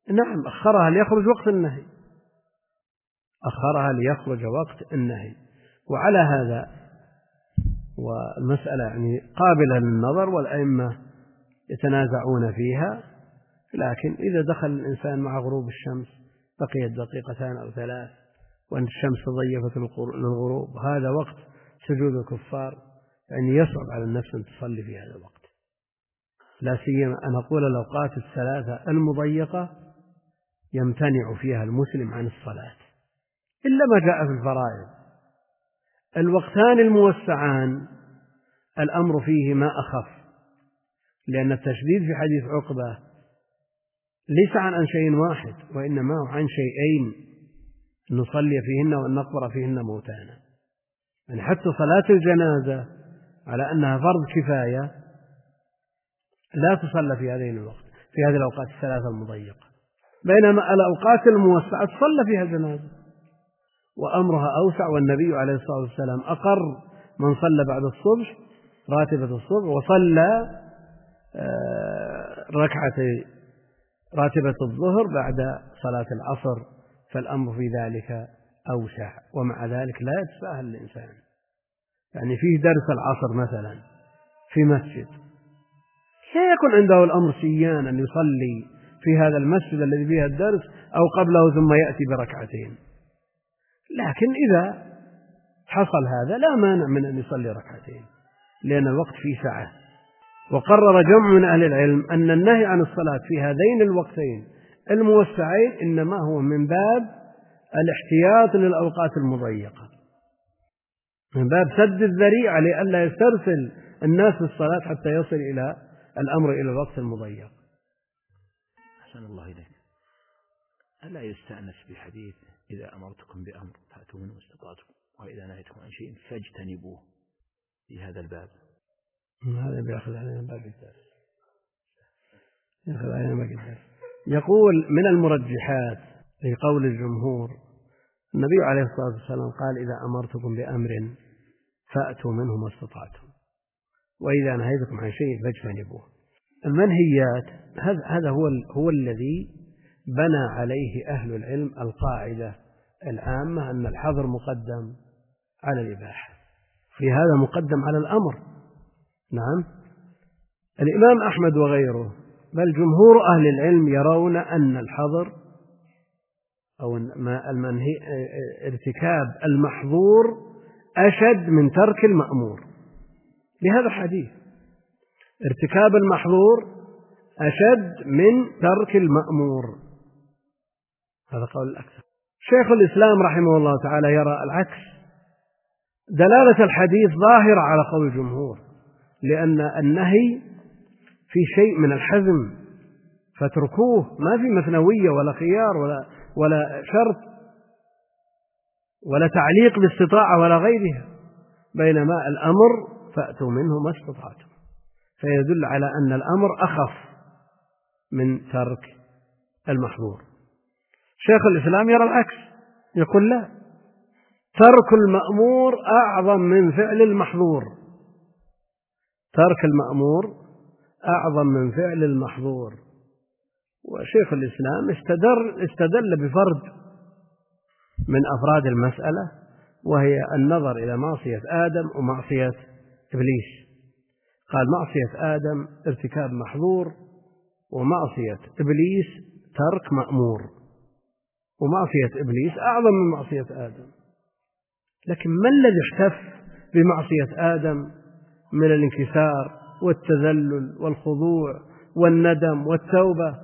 نعم أخرها ليخرج وقت النهي، أخرها ليخرج وقت النهي. وعلى هذا والمسألة يعني قابلة للنظر والأئمة يتنازعون فيها، لكن إذا دخل الإنسان مع غروب الشمس بقيت دقيقتان أو ثلاث وأن الشمس تضيفت للغروب، هذا وقت سجود الكفار، يعني يصعب على النفس أن تصلي في هذا الوقت، لا سيما أن أقول الأوقات الثلاثة المضيقة يمتنع فيها المسلم عن الصلاة إلا ما جاء في الفرائض. الوقتان الموسعان الأمر فيهما أخف، لأن التشديد في حديث عقبة ليس عن شيء واحد، وإنما عن شيئين نصلي فيهن وأن نقبر فيهن موتانا. يعني حتى صلاة الجنازة على أنها فرض كفاية لا تصلى في هذين الوقت في هذه الأوقات الثلاثة المضيقة، بينما الأوقات الموسعة تصلى فيها الجنازة وأمرها أوسع. والنبي عليه الصلاة والسلام أقر من صلى بعد الصبح راتبة الصبح وصلى ركعتي راتبة الظهر بعد صلاة العصر، فالأمر في ذلك أوسع. ومع ذلك لا يتساهل الإنسان، يعني فيه درس العصر مثلا في مسجد لا يكون عنده الأمر سيان أن يصلي في هذا المسجد الذي فيه الدرس أو قبله ثم يأتي بركعتين، لكن إذا حصل هذا لا مانع من أن يصلي ركعتين لأن الوقت فيه سعة. وقرر جمع من أهل العلم أن النهي عن الصلاة في هذين الوقتين الموسعين إنما هو من باب الاحتياط للأوقات المضيقة، من باب سد الذريعة لئلا يسترسل الناس في الصلاة حتى يصل إلى الأمر إلى الوقت المضيق. أحسن الله إليك. ألا يستأنس بحديث إذا أمرتكم بأمر فأتوا منه ما استطعتم وإذا نهيتكم عن شيء فاجتنبوه في هذا الباب؟ هذا بيأخذ علينا باقي الدرس، يأخذ علينا باقي الدرس. يقول من المرجحات في قول الجمهور النبي عليه الصلاة والسلام قال إذا أمرتكم بأمر فأتوا منه ما استطعتم وإذا نهيتكم عن شيء فاجتنبوه. المنهيات هذا هو هو الذي بنى عليه أهل العلم القاعدة العامة أن الحظر مقدم على الإباحة، في هذا مقدم على الأمر. نعم الإمام أحمد وغيره بل جمهور أهل العلم يرون أن الحظر أو المنهي ارتكاب المحظور أشد من ترك المأمور، لهذا الحديث ارتكاب المحظور أشد من ترك المأمور، هذا قول الأكثر. شيخ الإسلام رحمه الله تعالى يرى العكس، دلالة الحديث ظاهرة على قول الجمهور، لأن النهي في شيء من الحزم فاتركوه، ما في مثنوية ولا خيار ولا ولا شرط ولا تعليق باستطاعة ولا غيرها، بينما الأمر فأتوا منه ما استطعتم، فيدل على أن الأمر أخف من ترك المحظور. شيخ الإسلام يرى العكس، يقول لا، ترك المأمور أعظم من فعل المحظور، ترك المأمور أعظم من فعل المحظور. وشيخ الإسلام استدل, استدل بفرد من أفراد المسألة، وهي النظر إلى معصية آدم ومعصية إبليس. قال معصية آدم ارتكاب محظور، ومعصية إبليس ترك مأمور، ومعصية إبليس أعظم من معصية آدم. لكن ما الذي احتف بمعصية آدم من الانكسار والتذلل والخضوع والندم والتوبة،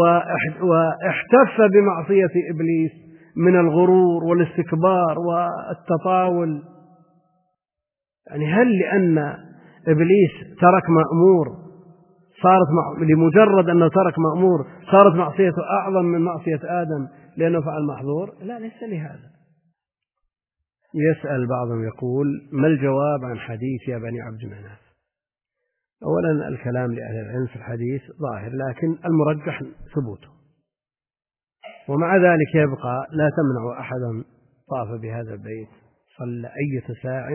واحتف بمعصية إبليس من الغرور والاستكبار والتطاول؟ يعني هل لأن إبليس ترك مأمور صارت مع... لمجرد أنه ترك مأمور صارت معصيته أعظم من معصية آدم لأنه فعل محظور؟ لا، ليس لهذا. يسأل بعضهم يقول ما الجواب عن حديث يا بني عبد مناف؟ أولا الكلام لأهل العلم في الحديث ظاهر، لكن المرجح ثبوته، ومع ذلك يبقى لا تمنع أحدا طاف بهذا البيت صلى أي ساعة،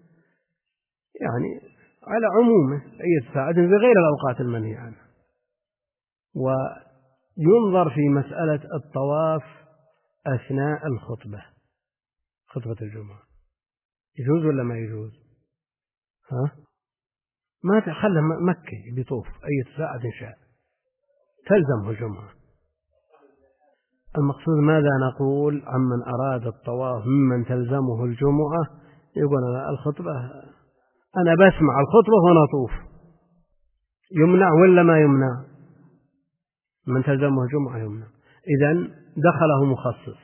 يعني على عمومه أي ساعة بغير الأوقات المنهي عنها، ينظر في مسألة الطواف أثناء الخطبة، خطبة الجمعة، يجوز ولا ما يجوز؟ ها؟ ما تخلى مكة بيطوف أي ساعة شاء، تلزمه الجمعة. المقصود ماذا نقول عمن أراد الطواف ممن تلزمه الجمعة؟ يقول أنا الخطبة أنا بسمع الخطبة وأنا أطوف، يمنع ولا ما يمنع؟ من تلزمه الجمعة يمنع. إذن دخله مخصص.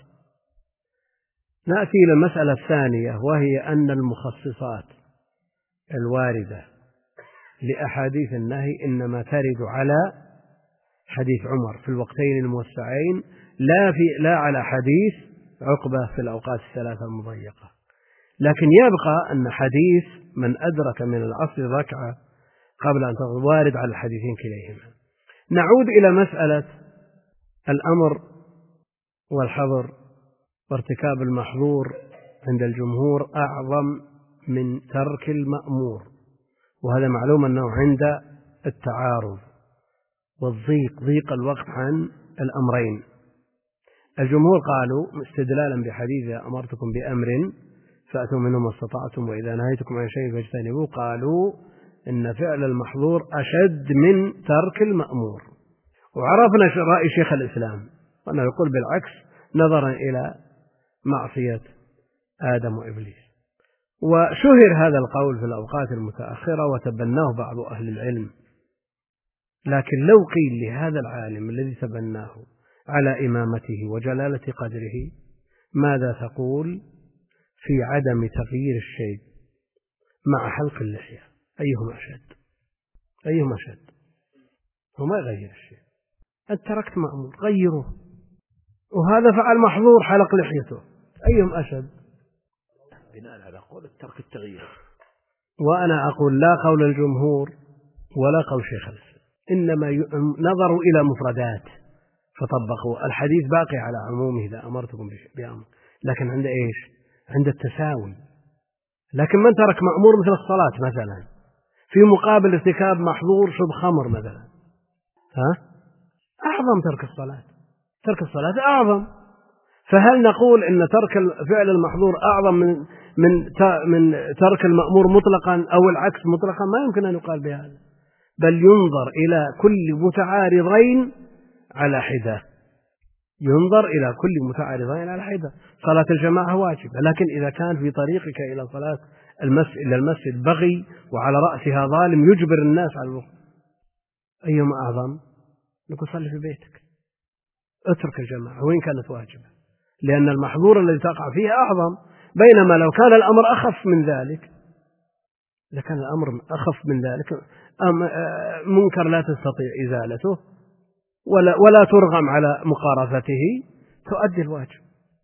نأتي إلى المسألة الثانية، وهي أن المخصصات الواردة لأحاديث النهي إنما ترد على حديث عمر في الوقتين الموسعين، لا في لا على حديث عقبة في الأوقات الثلاثة المضيقة. لكن يبقى أن حديث من أدرك من العصر ركعة قبل أن تغرب وارد على الحديثين كليهما. نعود إلى مسألة الأمر والحظر وارتكاب المحظور عند الجمهور أعظم من ترك المأمور، وهذا معلوم أنه عند التعارض والضيق ضيق الوقت عن الأمرين. الجمهور قالوا استدلالا بحديث أمرتكم بأمر فأتوا منه ما استطعتم وإذا نهيتكم عن شيء فاجتنبوه، قالوا إن فعل المحظور أشد من ترك المأمور. وعرفنا رأي شيخ الإسلام وأنه يقول بالعكس نظرا إلى معصية آدم وإبليس. وشهر هذا القول في الأوقات المتأخرة وتبناه بعض أهل العلم. لكن لو قيل لهذا العالم الذي تبناه على إمامته وجلالة قدره ماذا تقول في عدم تغيير الشيء مع حلق اللحية؟ أيهما أشد؟ أيهما أشد؟ هو ما يغير الشيء، أنت تركت مأمور غيره، وهذا فعل محظور حلق لحيته، أيهم أشد؟ بناء على قول الترك التغيير. وأنا أقول لا قول الجمهور ولا قول شيخ الإسلام، إنما نظروا إلى مفردات فطبقوا الحديث باقي على عمومه إذا أمرتكم بأمر، لكن عند إيش؟ عند التساوي. لكن من ترك مأمور مثل الصلاة مثلا في مقابل ارتكاب محظور شرب خمر مثلا، ها؟ أعظم ترك الصلاة، ترك الصلاة أعظم. فهل نقول إن ترك فعل المحظور أعظم من من من ترك المأمور مطلقا أو العكس مطلقا؟ ما يمكن أن يقال بهذا، بل ينظر إلى كل متعارضين على حدة، ينظر إلى كل متعارضين على حدة. صلاة الجماعة واجبة، لكن إذا كان في طريقك إلى صلاة المسجد إلى المسجد بغي وعلى رأسها ظالم يجبر الناس على الوقت، أيهما أعظم؟ نقول صلي في بيتك، اترك الجماعة وإن كانت واجبة، لأن المحظور الذي تقع فيه أعظم. بينما لو كان الأمر أخف من ذلك، إذا كان الأمر أخف من ذلك منكر لا تستطيع إزالته ولا, ولا ترغم على مقارفته تؤدي الواجب،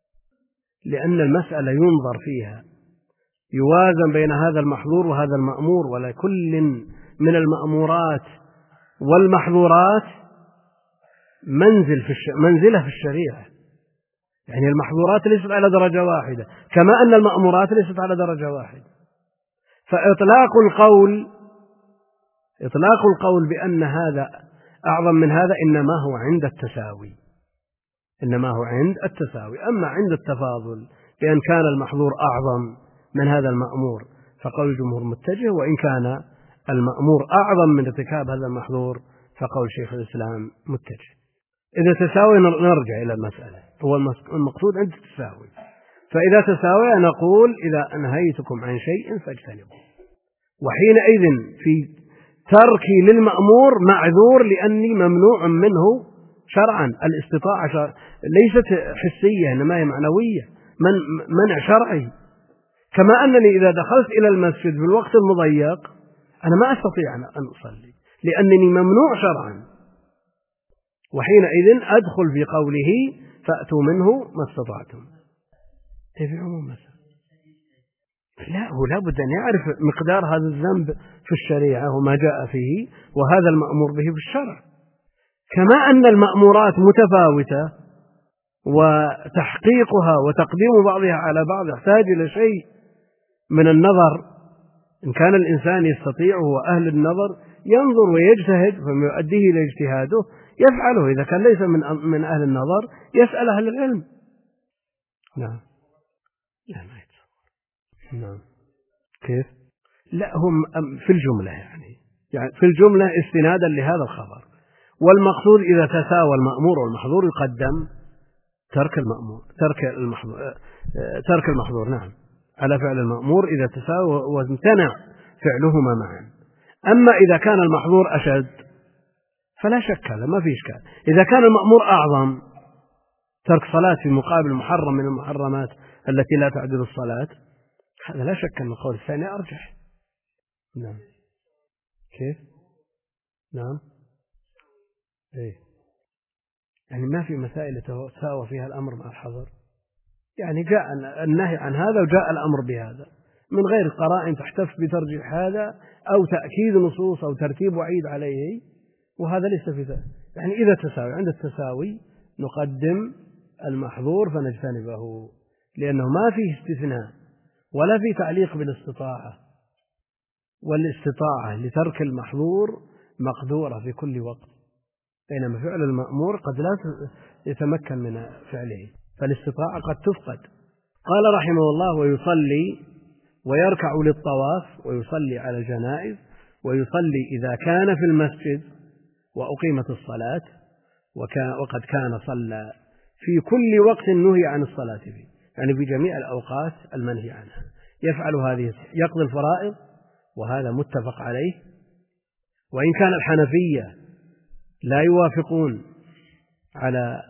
لأن المسألة ينظر فيها يوازن بين هذا المحظور وهذا المأمور، ولا كل من المأمورات والمحظورات منزل في الش... منزلة في الشريعة. يعني المحظورات ليست على درجة واحدة كما أن المأمورات ليست على درجة واحدة. فإطلاق القول إطلاق القول بأن هذا أعظم من هذا إنما هو عند التساوي، إنما هو عند التساوي. أما عند التفاضل بأن كان المحظور أعظم من هذا المأمور فقول الجمهور متجه، وإن كان المأمور أعظم من ارتكاب هذا المحظور فقول شيخ الإسلام متجه. إذا تساوي نرجع إلى المسألة، هو المقصود عند التساوي. فإذا تساوي نقول إذا أنهيتكم عن شيء فاجتنبوه، وحينئذ في تركي للمأمور معذور لأني ممنوع منه شرعا. الاستطاعة شرع ليست حسية إنما هي معنوية، من منع شرعي. كما أنني إذا دخلت إلى المسجد في الوقت المضيق أنا ما أستطيع أن أصلي لأنني ممنوع شرعا، وحينئذ أدخل في قوله فأتوا منه ما استطعتم. في عموم مثلا لا، هو لابد أن يعرف مقدار هذا الذنب في الشريعة وما جاء فيه، وهذا المأمور به في الشرع. كما أن المأمورات متفاوتة وتحقيقها وتقديم بعضها على بعض يحتاج إلى شيء من النظر. إن كان الإنسان يستطيع وأهل النظر ينظر ويجتهد فما يؤديه إلى اجتهاده يفعله. إذا كان ليس من من أهل النظر يسأل أهل العلم. نعم. لا ما يتصور. نعم. كيف؟ لا هم في الجملة يعني يعني في الجملة استنادا لهذا الخبر. والمقصود إذا تساوى المأمور والمحظور يقدم ترك المأمور ترك المحظور ترك المحظور نعم على فعل المأمور إذا تساوى وامتنع فعلهما معا. أما إذا كان المحظور أشد فلا شك هذا ما في إشكال. إذا كان المأمور أعظم ترك صلاة في مقابل محرم من المحرمات التي لا تعدل الصلاة هذا لا شك أن القول الثاني أرجح. نعم. كيف؟ نعم. إيه يعني ما في مسائل يتساوى فيها الأمر مع الحظر. يعني جاء النهي عن هذا وجاء الأمر بهذا من غير قرائن تحتف بترجيح هذا أو تأكيد نصوص أو ترتيب وعيد عليه، وهذا ليس في ذلك. يعني إذا تساوي عند التساوي نقدم المحظور فنجتنبه لأنه ما فيه استثناء ولا في تعليق بالاستطاعة، والاستطاعة لترك المحظور مقدورة في كل وقت، بينما فعل المأمور قد لا يتمكن من فعله فالاستطاعة قد تفقد. قال رحمه الله: ويصلي ويركع للطواف ويصلي على الجنائز ويصلي إذا كان في المسجد وأقيمت الصلاة وقد كان صلى في كل وقت نهي عن الصلاة فيه، يعني في جميع الأوقات المنهي عنها يفعل هذه، يقضي الفرائض وهذا متفق عليه. وإن كان الحنفية لا يوافقون على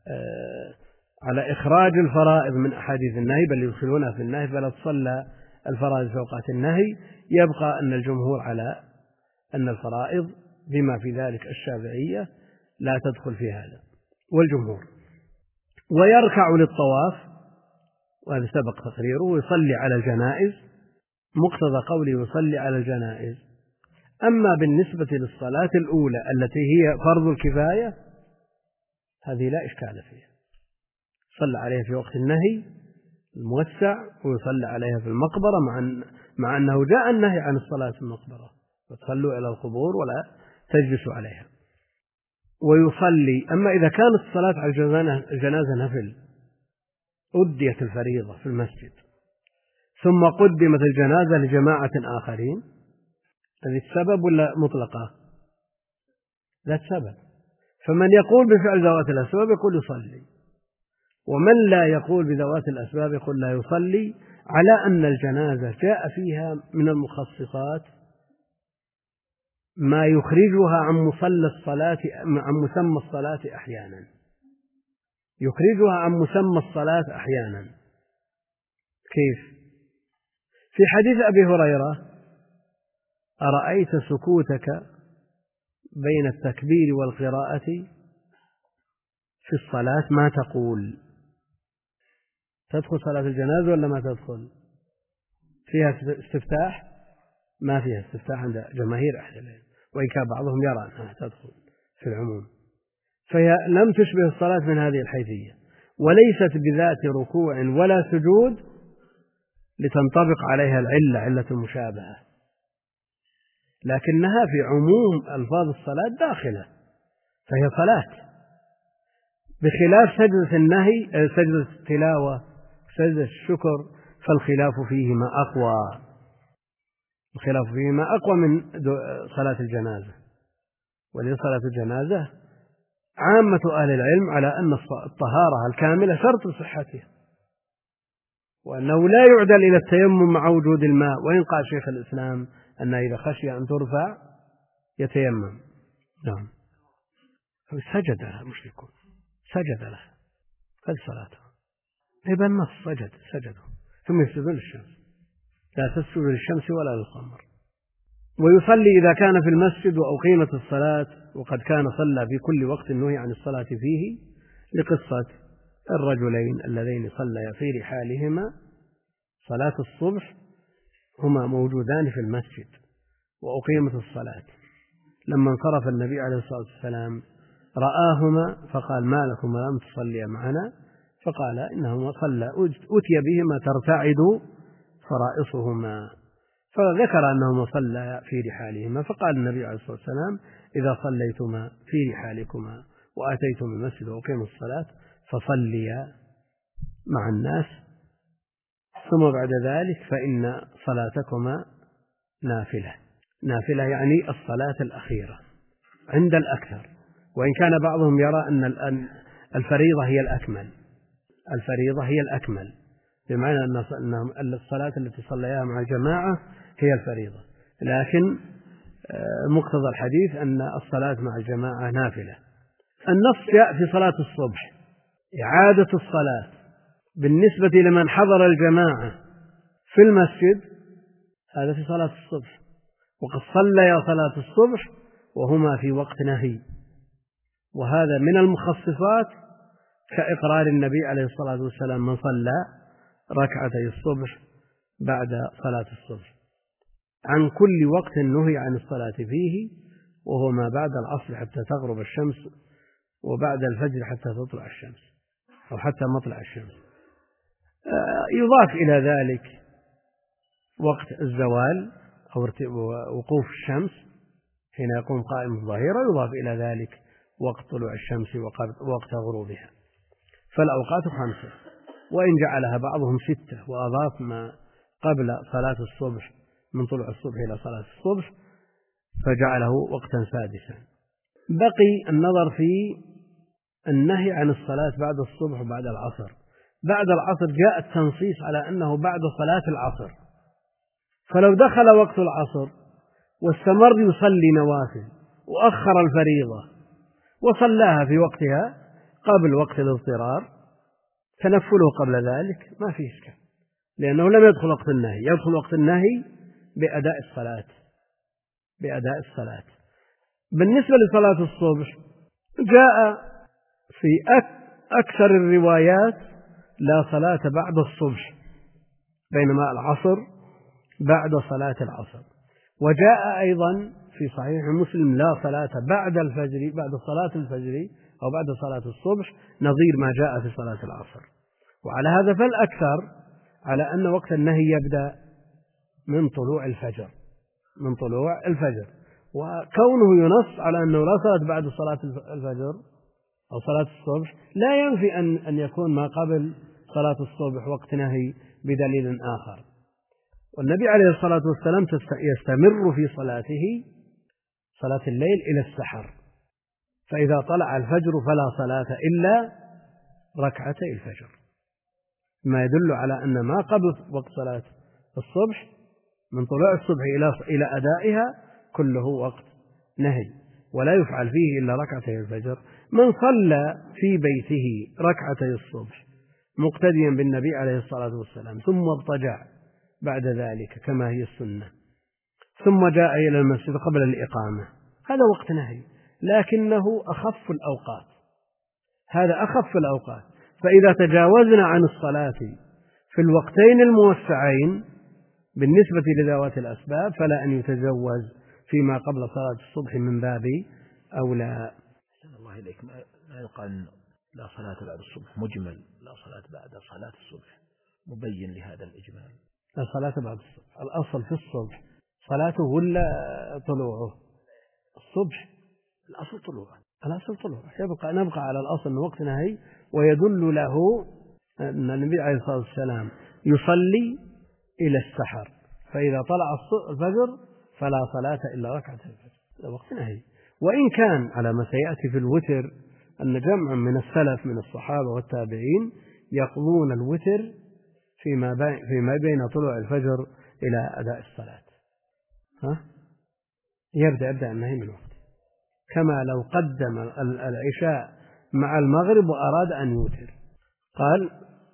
على إخراج الفرائض من أحاديث النهي بل يدخلونها في النهي فلا تصلى الفرائض في أوقات النهي، يبقى أن الجمهور على أن الفرائض بما في ذلك الشافعية لا تدخل في هذا والجمهور. ويركع للطواف وهذا سبق تقريره، ويصلي على الجنائز مقتضى قوله يصلي على الجنائز. أما بالنسبة للصلاة الأولى التي هي فرض الكفاية هذه لا إشكال فيها، صلى عليها في وقت النهي الموسع ويصلى عليها في المقبرة، مع, أن مع أنه جاء النهي عن الصلاة في المقبرة وتصلوا إلى القبور ولا تجلسوا عليها. ويصلي أما إذا كانت الصلاة على الجنازة نفل أديت الفريضة في المسجد ثم قدمت الجنازة لجماعة آخرين، هذه السبب ولا مطلقة؟ لا سبب. فمن يقول بفعل ذوات الأسباب يقول يصلي، ومن لا يقول بذوات الأسباب يقول لا يصلي، على أن الجنازة جاء فيها من المخصصات ما يخرجها عن مصلى الصلاة عن مسمى الصلاة أحيانا، يخرجها عن مسمى الصلاة أحيانا. كيف؟ في حديث أبي هريرة: أرأيت سكوتك بين التكبير والقراءة في الصلاة ما تقول؟ تدخل صلاة الجنازة ولا ما تدخل؟ فيها استفتاح؟ ما فيها استفتاح عند جماهير أهل العلم، وإن كان بعضهم يرى أنها تدخل في العموم، فهي لم تشبه الصلاة من هذه الحيثية، وليست بذات ركوع ولا سجود لتنطبق عليها العلة علة المشابهة، لكنها في عموم ألفاظ الصلاة داخلة، فهي صلاة، بخلاف سجدة النهي سجدة التلاوة سجدة الشكر فالخلاف فيهما أقوى، الخلاف فيهما أقوى من صلاة الجنازة. ولذلك صلاة الجنازة عامة أهل العلم على أن الطهارة الكاملة شرط لصحتها، وأنه لا يعدل إلى التيمم مع وجود الماء، وإن قال شيخ الإسلام أنه إذا خشي أن ترفع يتيمم. نعم. سجد لها المشركون، سجد لها قد صلاته إذا النص سجد سجدوا ثم يسجدون للشمس، لا تسجدوا للشمس ولا للقمر. ويصلي إذا كان في المسجد وأقيمت الصلاة وقد كان صلى في كل وقت نهي عن الصلاة فيه، لقصة الرجلين اللذين صليا في رحالهما صلاة الصبح، هما موجودان في المسجد وأقيمت الصلاة، لما انصرف النبي عليه الصلاة والسلام رآهما فقال: ما لكما لم تصليا معنا؟ فقال: إنهما صلى أتي بهما ترتعد فرائصهما، فذكر أنهما صلى في رحالهما، فقال النبي عليه الصلاة والسلام: إذا صليتما في رحالكما وأتيتم المسجد وأقيموا الصلاة فصليا مع الناس، ثم بعد ذلك فإن صلاتكما نافلة. نافلة يعني الصلاة الأخيرة عند الأكثر، وإن كان بعضهم يرى أن الفريضة هي الأكمل، الفريضة هي الأكمل، بمعنى أن الصلاة التي صليها مع الجماعة هي الفريضة، لكن مقتضى الحديث أن الصلاة مع الجماعة نافلة. النص جاء في صلاة الصبح إعادة الصلاة بالنسبة لمن حضر الجماعة في المسجد، هذا في صلاة الصبح، وقد صلى صلاة الصبح وهما في وقت نهي، وهذا من المخصصات كإقرار النبي عليه الصلاة والسلام: من صلى ركعتي الصبح بعد صلاة الصبح، عن كل وقت نهي عن الصلاة فيه، وهو ما بعد العصر حتى تغرب الشمس، وبعد الفجر حتى تطلع الشمس أو حتى مطلع الشمس. يضاف إلى ذلك وقت الزوال أو وقوف الشمس حين يقوم قائم الظهيرة، يضاف إلى ذلك وقت طلوع الشمس ووقت غروبها. فالأوقات خمسة، وإن جعلها بعضهم ستة وأضاف ما قبل صلاة الصبح من طلوع الصبح إلى صلاة الصبح فجعله وقتا سادسا. بقي النظر في النهي عن الصلاة بعد الصبح وبعد العصر. بعد العصر جاء التنصيص على أنه بعد صلاة العصر، فلو دخل وقت العصر واستمر يصلي نوافل وأخر الفريضة وصلاها في وقتها قبل وقت الاضطرار، تنفله قبل ذلك ما فيه إشكال، لأنه لم يدخل وقت النهي. يدخل وقت النهي بأداء الصلاة بأداء الصلاة. بالنسبة لصلاة الصبح جاء في أكثر الروايات: لا صلاة بعد الصبح، بينما العصر بعد صلاة العصر. وجاء أيضا في صحيح مسلم: لا صلاة بعد الفجر، بعد صلاة الفجر أو بعد صلاة الصبح، نظير ما جاء في صلاة العصر. وعلى هذا فالأكثر على أن وقت النهي يبدأ من طلوع الفجر، من طلوع الفجر. وكونه ينص على أنه لا صلاة بعد صلاة الفجر أو صلاة الصبح لا ينفي أن أن يكون ما قبل صلاة الصبح وقت نهي بدليل آخر. والنبي عليه الصلاة والسلام يستمر في صلاته صلاة الليل إلى السحر، فإذا طلع الفجر فلا صلاة إلا ركعتي الفجر، ما يدل على أن ما قبل وقت صلاة الصبح من طلوع الصبح إلى إلى أدائها كله وقت نهي، ولا يفعل فيه إلا ركعتي الفجر. من صلى في بيته ركعتي الصبح مقتديا بالنبي عليه الصلاة والسلام ثم اضطجع بعد ذلك كما هي السنة، ثم جاء إلى المسجد قبل الإقامة، هذا وقت نهي، لكنه أخف الأوقات، هذا أخف الأوقات. فإذا تجاوزنا عن الصلاة في الوقتين الموسعين بالنسبة لذوات الأسباب فلا أن يتجوز فيما قبل صلاة الصبح من باب أولى. الله إليك، ما يقال لا صلاة بعد الصبح مجمل، لا صلاة بعد صلاة الصبح مبين لهذا الإجمال. لا صلاة بعد الصبح، الأصل في الصبح صلاته ولا طلوعه؟ الصبح الأصل طلوعه، الأصل طلوعه، يبقى نبقى على الأصل أن وقت نهي. ويدل له أن النبي عليه الصلاة والسلام يصلي إلى السحر، فإذا طلع الفجر فلا صلاة إلا ركعة الفجر، وقت نهي. وإن كان على ما سيأتي في الوتر أن جمع من السلف من الصحابة والتابعين يقضون الوتر فيما فيما بين طلوع الفجر إلى أداء الصلاة، ها؟ يبدأ يبدأ النهي من وقت، كما لو قدم العشاء مع المغرب وأراد أن يوتر. قال: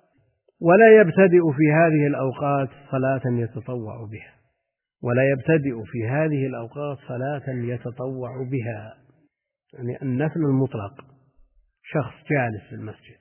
ولا يبتدئ في هذه الأوقات صلاة يتطوع بها، ولا يبتدئ في هذه الأوقات صلاة يتطوع بها، يعني النفل المطلق. شخص جالس في المسجد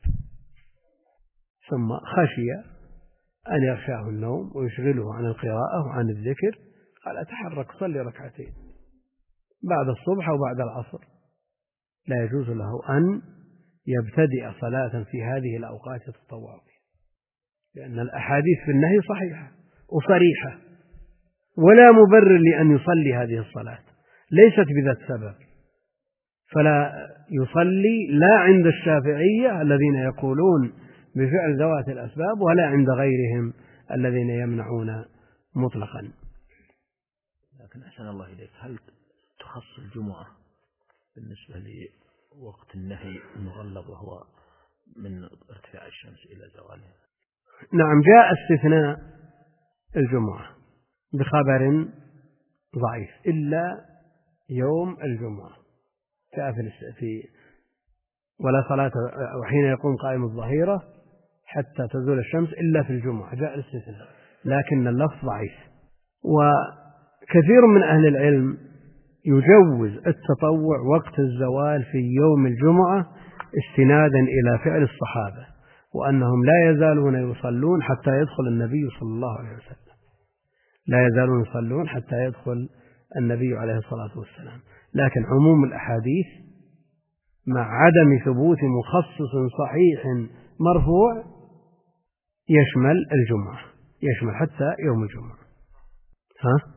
ثم خشي أن يغشاه النوم ويشغله عن القراءة وعن الذكر، قال: أتحرك صلي ركعتين بعد الصبح أو بعد العصر. لا يجوز له أن يبتدئ صلاة في هذه الأوقات يتطوع بها، لأن الأحاديث في النهي صحيحة وصريحة، ولا مبرر لأن يصلي هذه الصلاة، ليست بذات سبب، فلا يصلي لا عند الشافعية الذين يقولون بفعل ذوات الأسباب، ولا عند غيرهم الذين يمنعون مطلقا. لكن أحسن الله إليك، هل تخص الجمعة بالنسبة لوقت النهي المغلظ وهو من ارتفاع الشمس إلى زوالها؟ نعم، جاء استثناء الجمعة بخبر ضعيف إلا يوم الجمعة، جاء في ولا صلاة وحين يقوم قائم الظهيرة حتى تزول الشمس إلا في الجمعة، جاء الاستثناء، لكن اللفظ ضعيف. وكثير من أهل العلم يجوز التطوع وقت الزوال في يوم الجمعة استنادا إلى فعل الصحابة، وأنهم لا يزالون يصلون حتى يدخل النبي صلى الله عليه وسلم، لا يزالون يصلون حتى يدخل النبي عليه الصلاة والسلام. لكن عموم الأحاديث مع عدم ثبوت مخصص صحيح مرفوع يشمل الجمعة، يشمل حتى يوم الجمعة. ها؟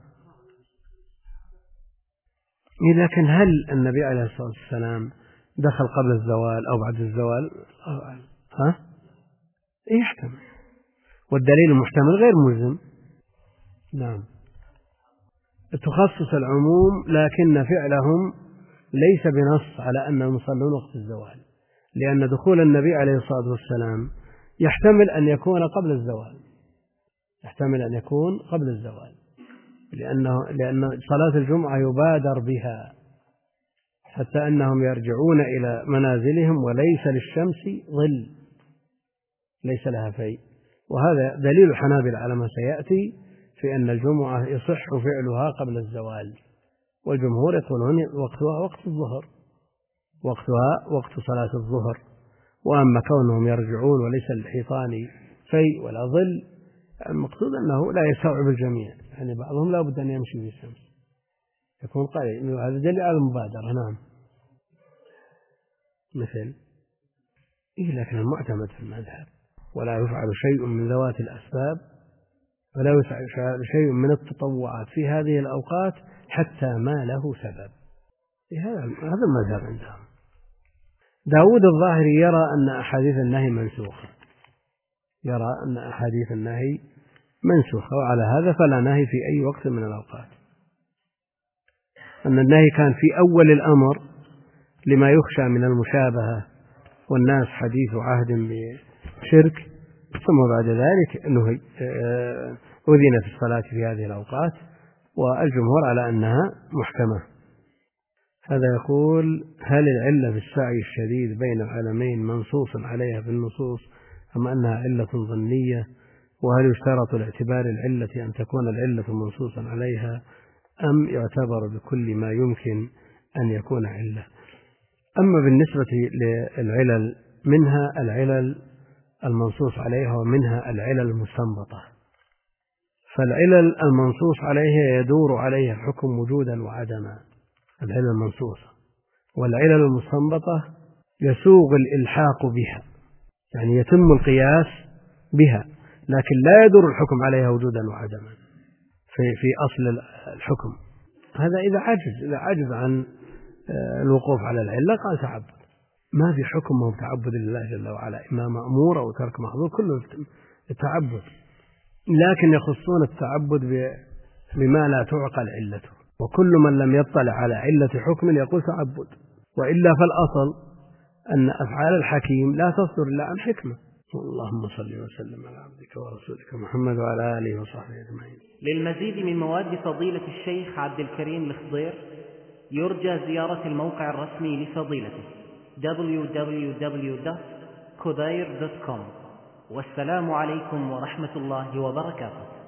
لكن هل النبي عليه الصلاة والسلام دخل قبل الزوال أو بعد الزوال؟ ها؟ يحتمل، والدليل المحتمل غير ملزم. نعم، تخصص العموم، لكن فعلهم ليس بنص على أنهم يصلون وقت الزوال، لأن دخول النبي عليه الصلاة والسلام يحتمل أن يكون قبل الزوال، يحتمل أن يكون قبل الزوال، لأنه لأن صلاة الجمعة يبادر بها حتى أنهم يرجعون إلى منازلهم وليس للشمس ظل، ليس لها في. وهذا دليل الحنابلة على ما سيأتي في أن الجمعة يصح فعلها قبل الزوال، والجمهور يقولون وقتها وقت الظهر، وقتها وقت صلاة الظهر. وأما كونهم يرجعون وليس للحيطان في ولا ظل، المقصود أنه لا يستوعب الجميع، يعني بعضهم لا بد أن يمشي في الشمس، يكون قليل. هذا دليل على المبادرة. نعم، مثل إيه، لكن المعتمد في المذهب ولا يفعل شيء من ذوات الأسباب ولا يفعل شيء من التطوعات في هذه الأوقات حتى ما له سبب. هذا هذا المذهب عندهم. داود الظاهري يرى أن أحاديث النهي منسوخة، يرى أن أحاديث النهي منسوخة، وعلى هذا فلا نهي في أي وقت من الأوقات، أن النهي كان في أول الأمر لما يخشى من المشابهة والناس حديث عهد بشرك، ثم بعد ذلك نهي أذن في الصلاة في هذه الأوقات، والجمهور على أنها محكمة. هذا يقول: هل العلة في السعي الشديد بين العلمين منصوص عليها في النصوص أم أنها علة ظنية؟ وهل يشترط لاعتبار العلة أن تكون العلة منصوصا عليها أم يعتبر بكل ما يمكن أن يكون علة؟ أما بالنسبة للعلل، منها العلل المنصوص عليها ومنها العلل المستنبطة. فالعلل المنصوص عليها يدور عليها الحكم وجودا وعدما، العلل المنصوصة، والعلل المستنبطة يسوغ الإلحاق بها، يعني يتم القياس بها، لكن لا يدور الحكم عليها وجودا وعدما في في أصل الحكم. هذا إذا عجز إذا عجز عن الوقوف على العلة قال تعبد. ما في حكم هو تعبد لله جل وعلا، إما مأمور أو ترك محظور، كله التعبد، لكن يخصون التعبد بما لا تعقل علته، وكل من لم يطلع على علة حكم يقول تعبد، وإلا فالأصل أن أفعال الحكيم لا تصدر إلا عن حكمة. اللهم صل وسلم على عبدك ورسولك محمد وعلى آله وصحبه أجمعين. للمزيد من مواد فضيلة الشيخ عبد الكريم الخضير يرجى زيارة الموقع الرسمي لفضيلته دبليو دبليو دبليو دوت خضير دوت كوم. والسلام عليكم ورحمة الله وبركاته.